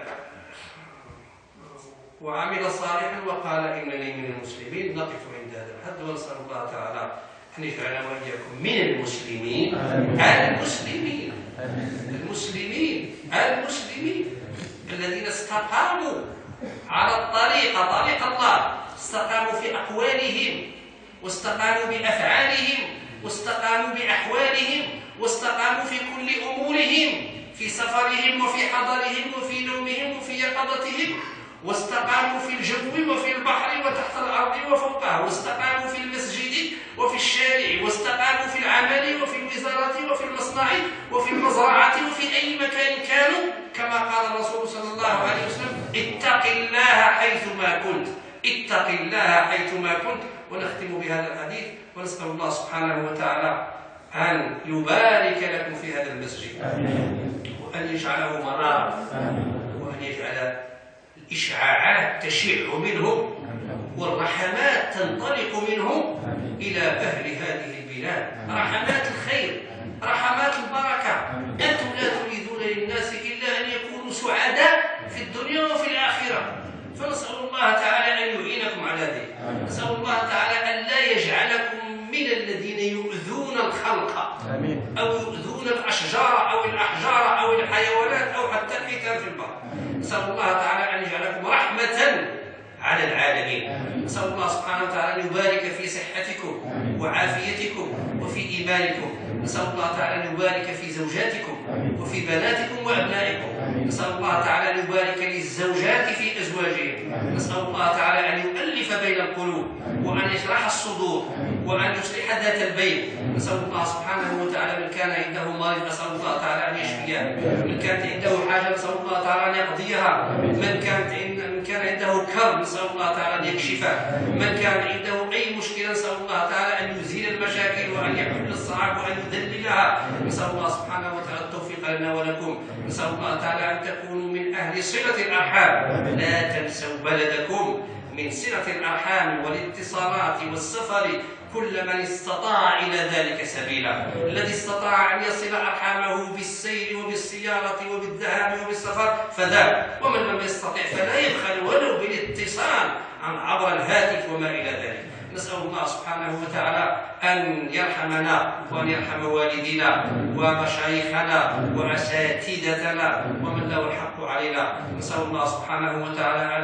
وعمل صالحا وقال إنني من المسلمين. نقف عند هذا الحد ونسأل الله تعالى أن يجعلنا وإياكم من المسلمين المسلمين المسلمين المسلمين الذين استقاموا على الطريقة، طريق الله، استقاموا في أقوالهم واستقاموا بأفعالهم واستقاموا بأحوالهم واستقاموا في كل أمورهم، في سفرهم وفي حضرهم وفي نومهم وفي يقظتهم، واستقاموا في الجو وفي البحر وتحت الأرض وفوقها، واستقاموا في المسجد وفي الشارع، واستقاموا في العمل وفي الوزارة وفي المصنع وفي المزرعة وفي أي مكان كانوا، كما قال الرسول صلى الله عليه وسلم اتق الله حيثما كنت، اتق الله حيثما كنت. ونختم بهذا الحديث ونسأل الله سبحانه وتعالى أن يبارك لكم في هذا المسجد وأن يجعله منارا وأن يجعل الإشعاعات تشع منه والرحمات تنطلق منه إلى أهل هذه البلاد، رحمات الخير، رحمات البركة. أنتم لا تريدون للناس إلا أن يكونوا سعداء في الدنيا وفي الآخرة، فنسأل الله تعالى أن يعينكم على ذلك. نسأل الله تعالى أن لا يجعلكم من الذين يؤذون الخلق أو يؤذون الأشجار أو الأحجار أو الحيوانات أو حتى الحيتان في البحر. نسأل الله تعالى أن يجعلكم رحمة على العالمين. نسأل الله سبحانه وتعالى أن يبارك في صحتكم وعافيتكم وفي إيمانكم. نسأل الله تعالى أن يبارك في زوجاتكم وفي بناتكم وأبنائكم. نسأل الله تعالى أن يبارك للزوجات في أزواجهم. نسأل الله تعالى أن يؤلف بين القلوب وأن يشرح الصدور وأن يصلح ذات البين. نسأل الله سبحانه وتعالى من كان عنده مرض نسأل الله تعالى أن يشفيه، من كانت عنده حاجة نسأل الله تعالى أن يقضيها، من كان عنده كرب نسأل الله تعالى أن يكشفه، من كان عنده أي مشكلة نسأل الله تعالى أن يزيل المشاكل وأن يحل الصعاب وأن يذللها. نسأل الله سبحانه وتعالى التوفيق لنا ولكم. نسأل الله تعالى أن تكونوا من أهل صلة الأرحام، لا تنسوا بلدكم من صلة الأرحام والاتصالات والسفر كل من استطاع إلى ذلك سبيلا. الذي استطاع أن يصل أرحامه بالسير وبالسيارة وبالذهاب وبالسفر فذاك، ومن لم يستطع فلا يبخل ولو بالاتصال عبر الهاتف وما إلى ذلك. نسأل الله سبحانه وتعالى أن يرحمنا وأن يرحم والدينا ومشايخنا وأساتذتنا ومن له الحق علينا. نسأل الله سبحانه وتعالى أن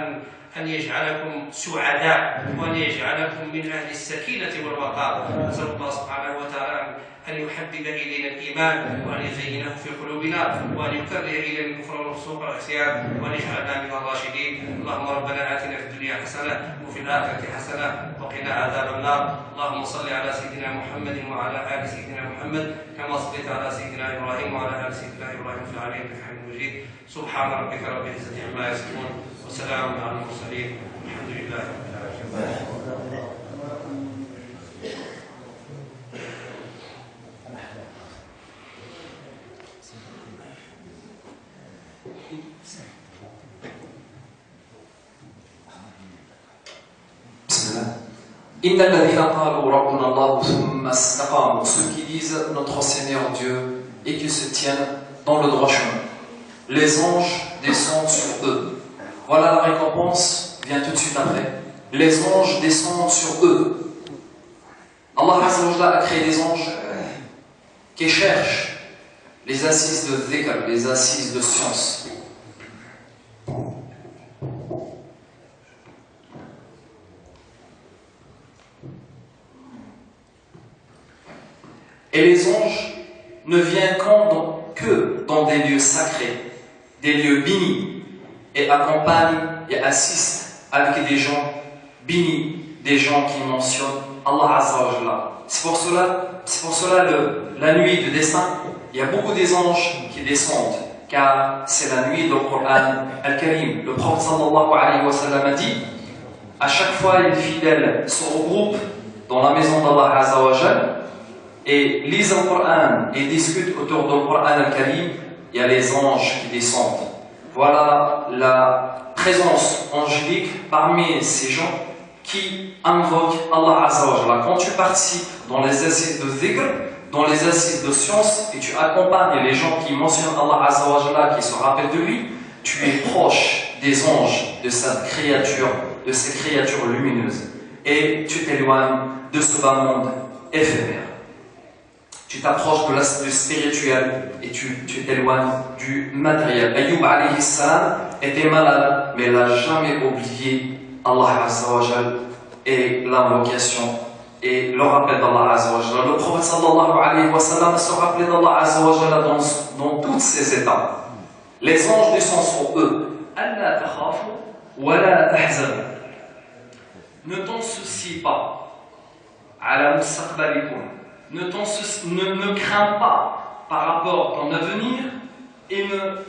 أن يجعلكم سعداء وأن يجعلكم من أهل السكينة والوقار. نسأل الله سبحانه وتعالى أن يحبب إلينا الإيمان وأن يزينه في قلوبنا وأن يكره إلينا الكفر والفسوق والعصيان وأن يجعلنا من الراشدين. اللهم ربنا آتنا في الدنيا حسنة وفي الآخرة حسنة وقنا عذاب النار. اللهم صل على سيدنا محمد وعلى آل سيدنا محمد كما صليت على سيدنا إبراهيم وعلى آل سيدنا إبراهيم في العالمين إنك حميد مجيد. سبحان ربك رب العزة عما يصفون وسلام على المرسلين والحمد لله رب العالمين. إن الذين قالوا ربنا الله ثم استقاموا, ceux qui disent notre Seigneur Dieu et qui se tiennent dans le droit chemin. Les anges descendent sur eux. Voilà la récompense, vient tout de suite après. Les anges descendent sur eux. Allah Azza wa Jalla a créé des anges qui cherchent les assises de dhikr, les assises de science. Et les anges ne viennent que dans des lieux sacrés, des lieux bénis, et accompagnent et assistent avec des gens bénis, des gens qui mentionnent Allah Azza wa Jalla. C'est pour cela la nuit de destin, il y a beaucoup des anges qui descendent, car c'est la nuit du Coran Al-Karim. Le prophète sallallahu alayhi wa sallam a dit, à chaque fois les fidèles se regroupent dans la maison d'Allah Azza wa Jalla et lisent le Coran et discutent autour du Coran Al-Karim, il y a les anges qui descendent. Voilà la présence angélique parmi ces gens qui invoquent Allah Azza wa Jalla. Quand tu participes dans les assises de dhikr, dans les assises de science, et tu accompagnes les gens qui mentionnent Allah Azza wa Jalla, qui se rappellent de lui, tu es proche des anges, de cette créature, de ces créatures lumineuses. Et tu t'éloignes de ce bas monde éphémère. Tu t'approches du spirituel et tu t'éloignes du matériel. Ayyub alayhi salam était malade, mais il n'a jamais oublié Allah Azza wa Jalla et l'invocation et le rappel d'Allah Azza wa Jalla. Le prophète sallallahu alayhi wa sallam se rappelait d'Allah Azza wa Jalla dans toutes ses étapes. Les anges descendent sur eux. Allah takhafu wa la tahzanu. Ne t'en soucie pas. Ala mustaqbalikum. Ne crains pas par rapport à ton avenir et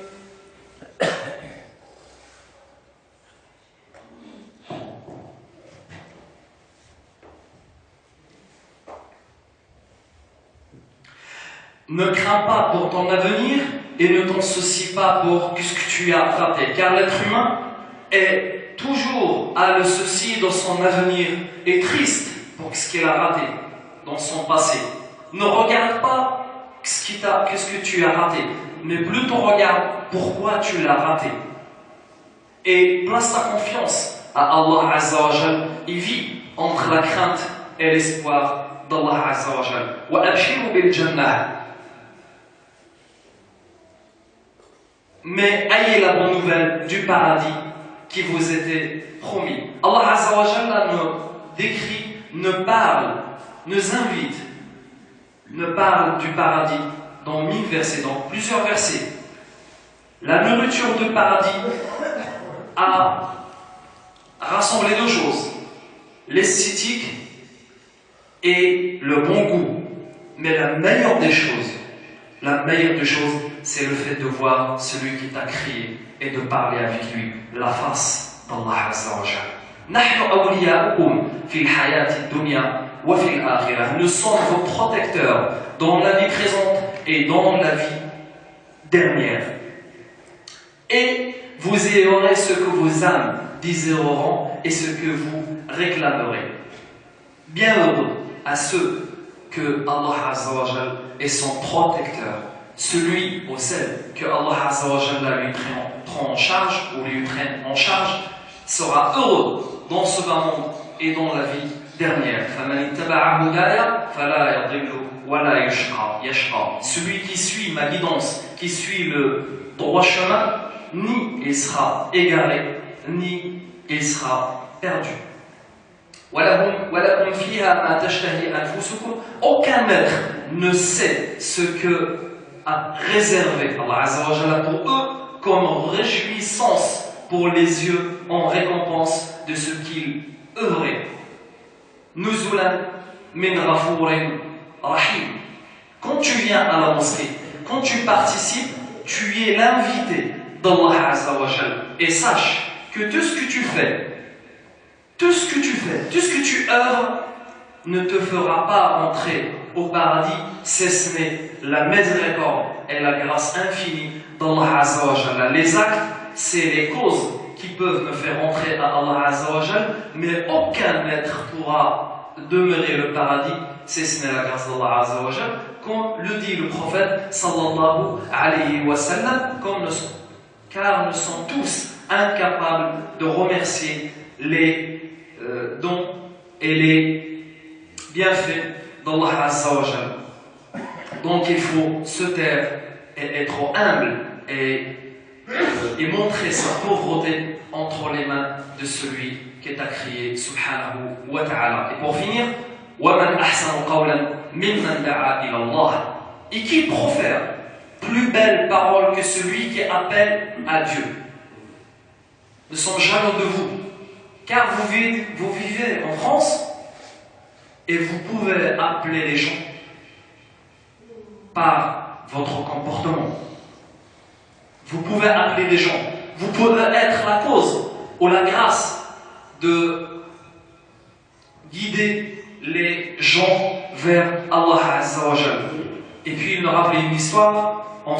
ne crains pas pour ton avenir et ne t'en soucie pas pour ce que tu as raté, car l'être humain est toujours à le souci de son avenir et triste pour ce qu'il a raté dans son passé. Ne regarde pas ce que tu as raté, mais plutôt regarde pourquoi tu l'as raté. Et place ta confiance à Allah Azza wa Jalla et vis entre la crainte et l'espoir d'Allah Azza wa Jalla. Wa abshiru bil jannah. Mais ayez la bonne nouvelle du paradis qui vous était promis. Allah Azza wa Jalla nous décrit, nous parle, nous invite, nous parle du paradis dans 1000 versets, dans plusieurs versets. La nourriture du paradis a rassemblé deux choses, l'esthétique et le bon goût. Mais la meilleure des choses, c'est le fait de voir celui qui t'a créé et de parler avec lui, la face d'Allah Azza wa Jalla. نحن أولياؤكم في الحياة الدنيا وفي الآخرة. Nous sommes vos protecteurs dans la vie présente et dans la vie dernière. Et vous aurez ce que vos âmes désireront et ce que vous réclamerez. Bienheureux à ceux que Allah Azza wa Jalla est son protecteur, celui ou celle que Allah Azza wa Jalla lui prend en charge ou lui traîne en charge sera heureux dans ce bas monde et dans la vie dernière. Celui qui suit ma guidance, qui suit le droit chemin, ni il sera égaré, ni il sera perdu. وَلَكُمْ فِيهَا مَا تَشْتَهِي أَنفُسُكُمْ. Aucun maître ne sait ce que a réservé Allah Azza wa Jalla pour eux comme réjouissance pour les yeux en récompense de ce qu'ils œuvraient. Nuzulan min ghafurin rahim. Quand tu viens à la mosquée, quand tu participes, tu es l'invité d'Allah Azza wa Jalla. Et sache que tout ce que tu fais, tout ce que tu œuvres ne te fera pas entrer au paradis, si ce n'est la miséricorde et la grâce infinie d'Allah Azza wa Jalla. Les actes, c'est les causes qui peuvent me faire entrer à Allah Azza wa Jalla, mais aucun maître pourra demeurer le paradis si ce n'est la grâce d'Allah Azza wa Jalla, comme le dit le prophète sallallahu alayhi wa sallam, car nous sommes tous incapables de remercier les dons et les bienfaits d'Allah Azza wa Jalla. Donc il faut se taire et être humble et montrer sa pauvreté entre les mains de celui qui est à crier subhanahu wa ta'ala. Et pour finir, وَمَنْ أَحْسَنُ قَوْلًا مِمَّنْ دَعَا إِلَى اللَّهِ. Et qui profère plus belle parole que celui qui appelle à Dieu. Nous sommes jaloux de vous, car vous vivez en France et vous pouvez appeler les gens par votre comportement. Vous pouvez appeler les gens. Vous pouvez être la cause ou la grâce de guider les gens vers Allah Azza wa Jalla. Et puis il me rappelait une histoire en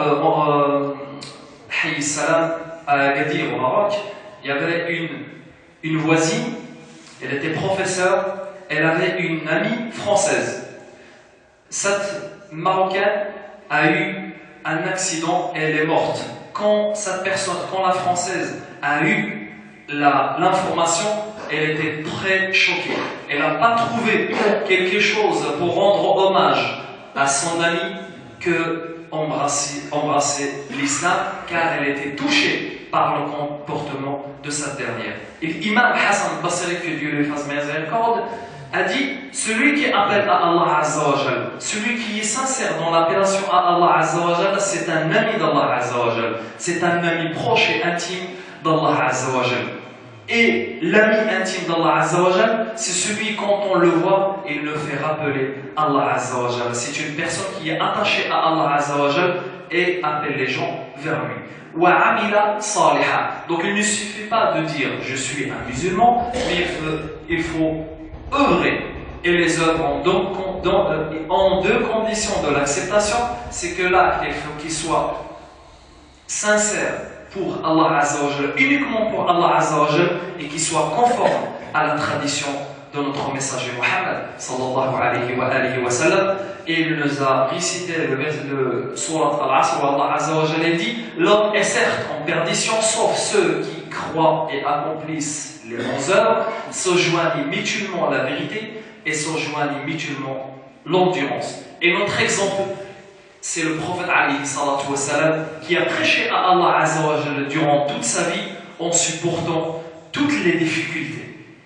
Hayy Salam à Agadir au Maroc. Il y avait une voisine, elle était professeure, elle avait une amie française. Cette Marocaine a eu un accident et elle est morte. Quand la française a eu l'information, elle était très choquée. Elle n'a pas trouvé quelque chose pour rendre hommage à son amie que embrasser l'islam, car elle était touchée par le comportement de cette dernière. Et l'imam Hassan al-Basri, que Dieu lui fasse miséricorde, a dit: celui qui appelle à Allah Azza wa Jalla, celui qui est sincère dans l'appellation à Allah Azza wa Jalla, c'est un ami d'Allah Azza wa Jalla, c'est un ami proche et intime d'Allah Azza wa Jalla. Et l'ami intime d'Allah Azza wa Jalla, c'est celui, quand on le voit, il le fait rappeler Allah Azza wa Jalla. C'est une personne qui est attachée à Allah Azza wa Jalla et appelle les gens vers lui. Wa amila saliha. Donc il ne suffit pas de dire je suis un musulman, mais il faut œuvrer. Et les œuvres en deux conditions de l'acceptation, c'est que l'acte, il faut qu'il soit sincère pour Allah Azza wa Jalla, uniquement pour Allah Azza wa Jalla, et qu'il soit conforme à la tradition de notre messager Muhammad sallallahu alayhi wa sallam. Et il nous a récité le surat Al-Asr où Allah Azza wa Jalla dit: l'homme est certes en perdition sauf ceux qui croient et accomplissent les bonnes œuvres, se joignent mutuellement à la vérité et se joignent mutuellement l'endurance. Et notre exemple, c'est le prophète alayhi salatu wa salam, qui a prêché à Allah Azza wa Jalla durant toute sa vie en supportant toutes les difficultés.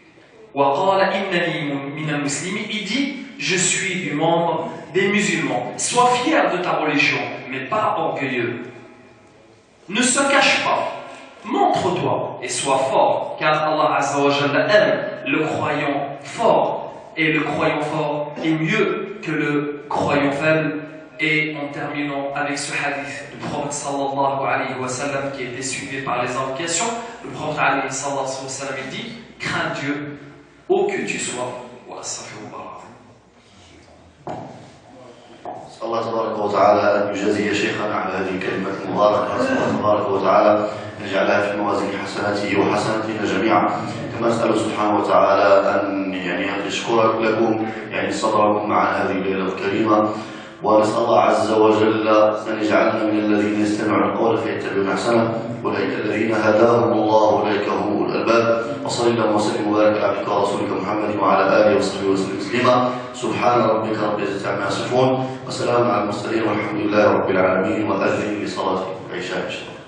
Il dit: je suis du membre des musulmans. Sois fier de ta religion, mais pas orgueilleux. Ne se cache pas, montre-toi et sois fort, car Allah Azza wa Jalla aime le croyant fort, et le croyant fort est mieux que le croyant faible. Et en terminant avec ce hadith du prophète sallallahu alayhi wa sallam qui était suivi par les invocations, le prophète alayhi sallallahu alayhi wa sallam il dit: crains Dieu où que tu sois. Wa astaghfirullah. نسأل الله تبارك وتعالى أن يجازي شيخنا على هذه الكلمة المباركة. نسأل الله تبارك وتعالى أن يجعلها في موازين حسناته وحسناتنا جميعا. كما نسأله سبحانه وتعالى أن يشكر لكم صبركم مع هذه الليلة الكريمة. ونسأل الله عز وجل أن يجعلنا من الذين يستمعون القول فيتبعون أحسنه. أولئك الذين هداهم الله أولئك هم أولو الألباب. وصل اللهم وسلم وبارك على عبدك ورسولك محمد وعلى آله وصحبه وسلم تسليما. سبحان ربك رب العزة عما يصفون وسلام على المرسلين والحمد لله رب العالمين. وأذن لصلاة العشاء.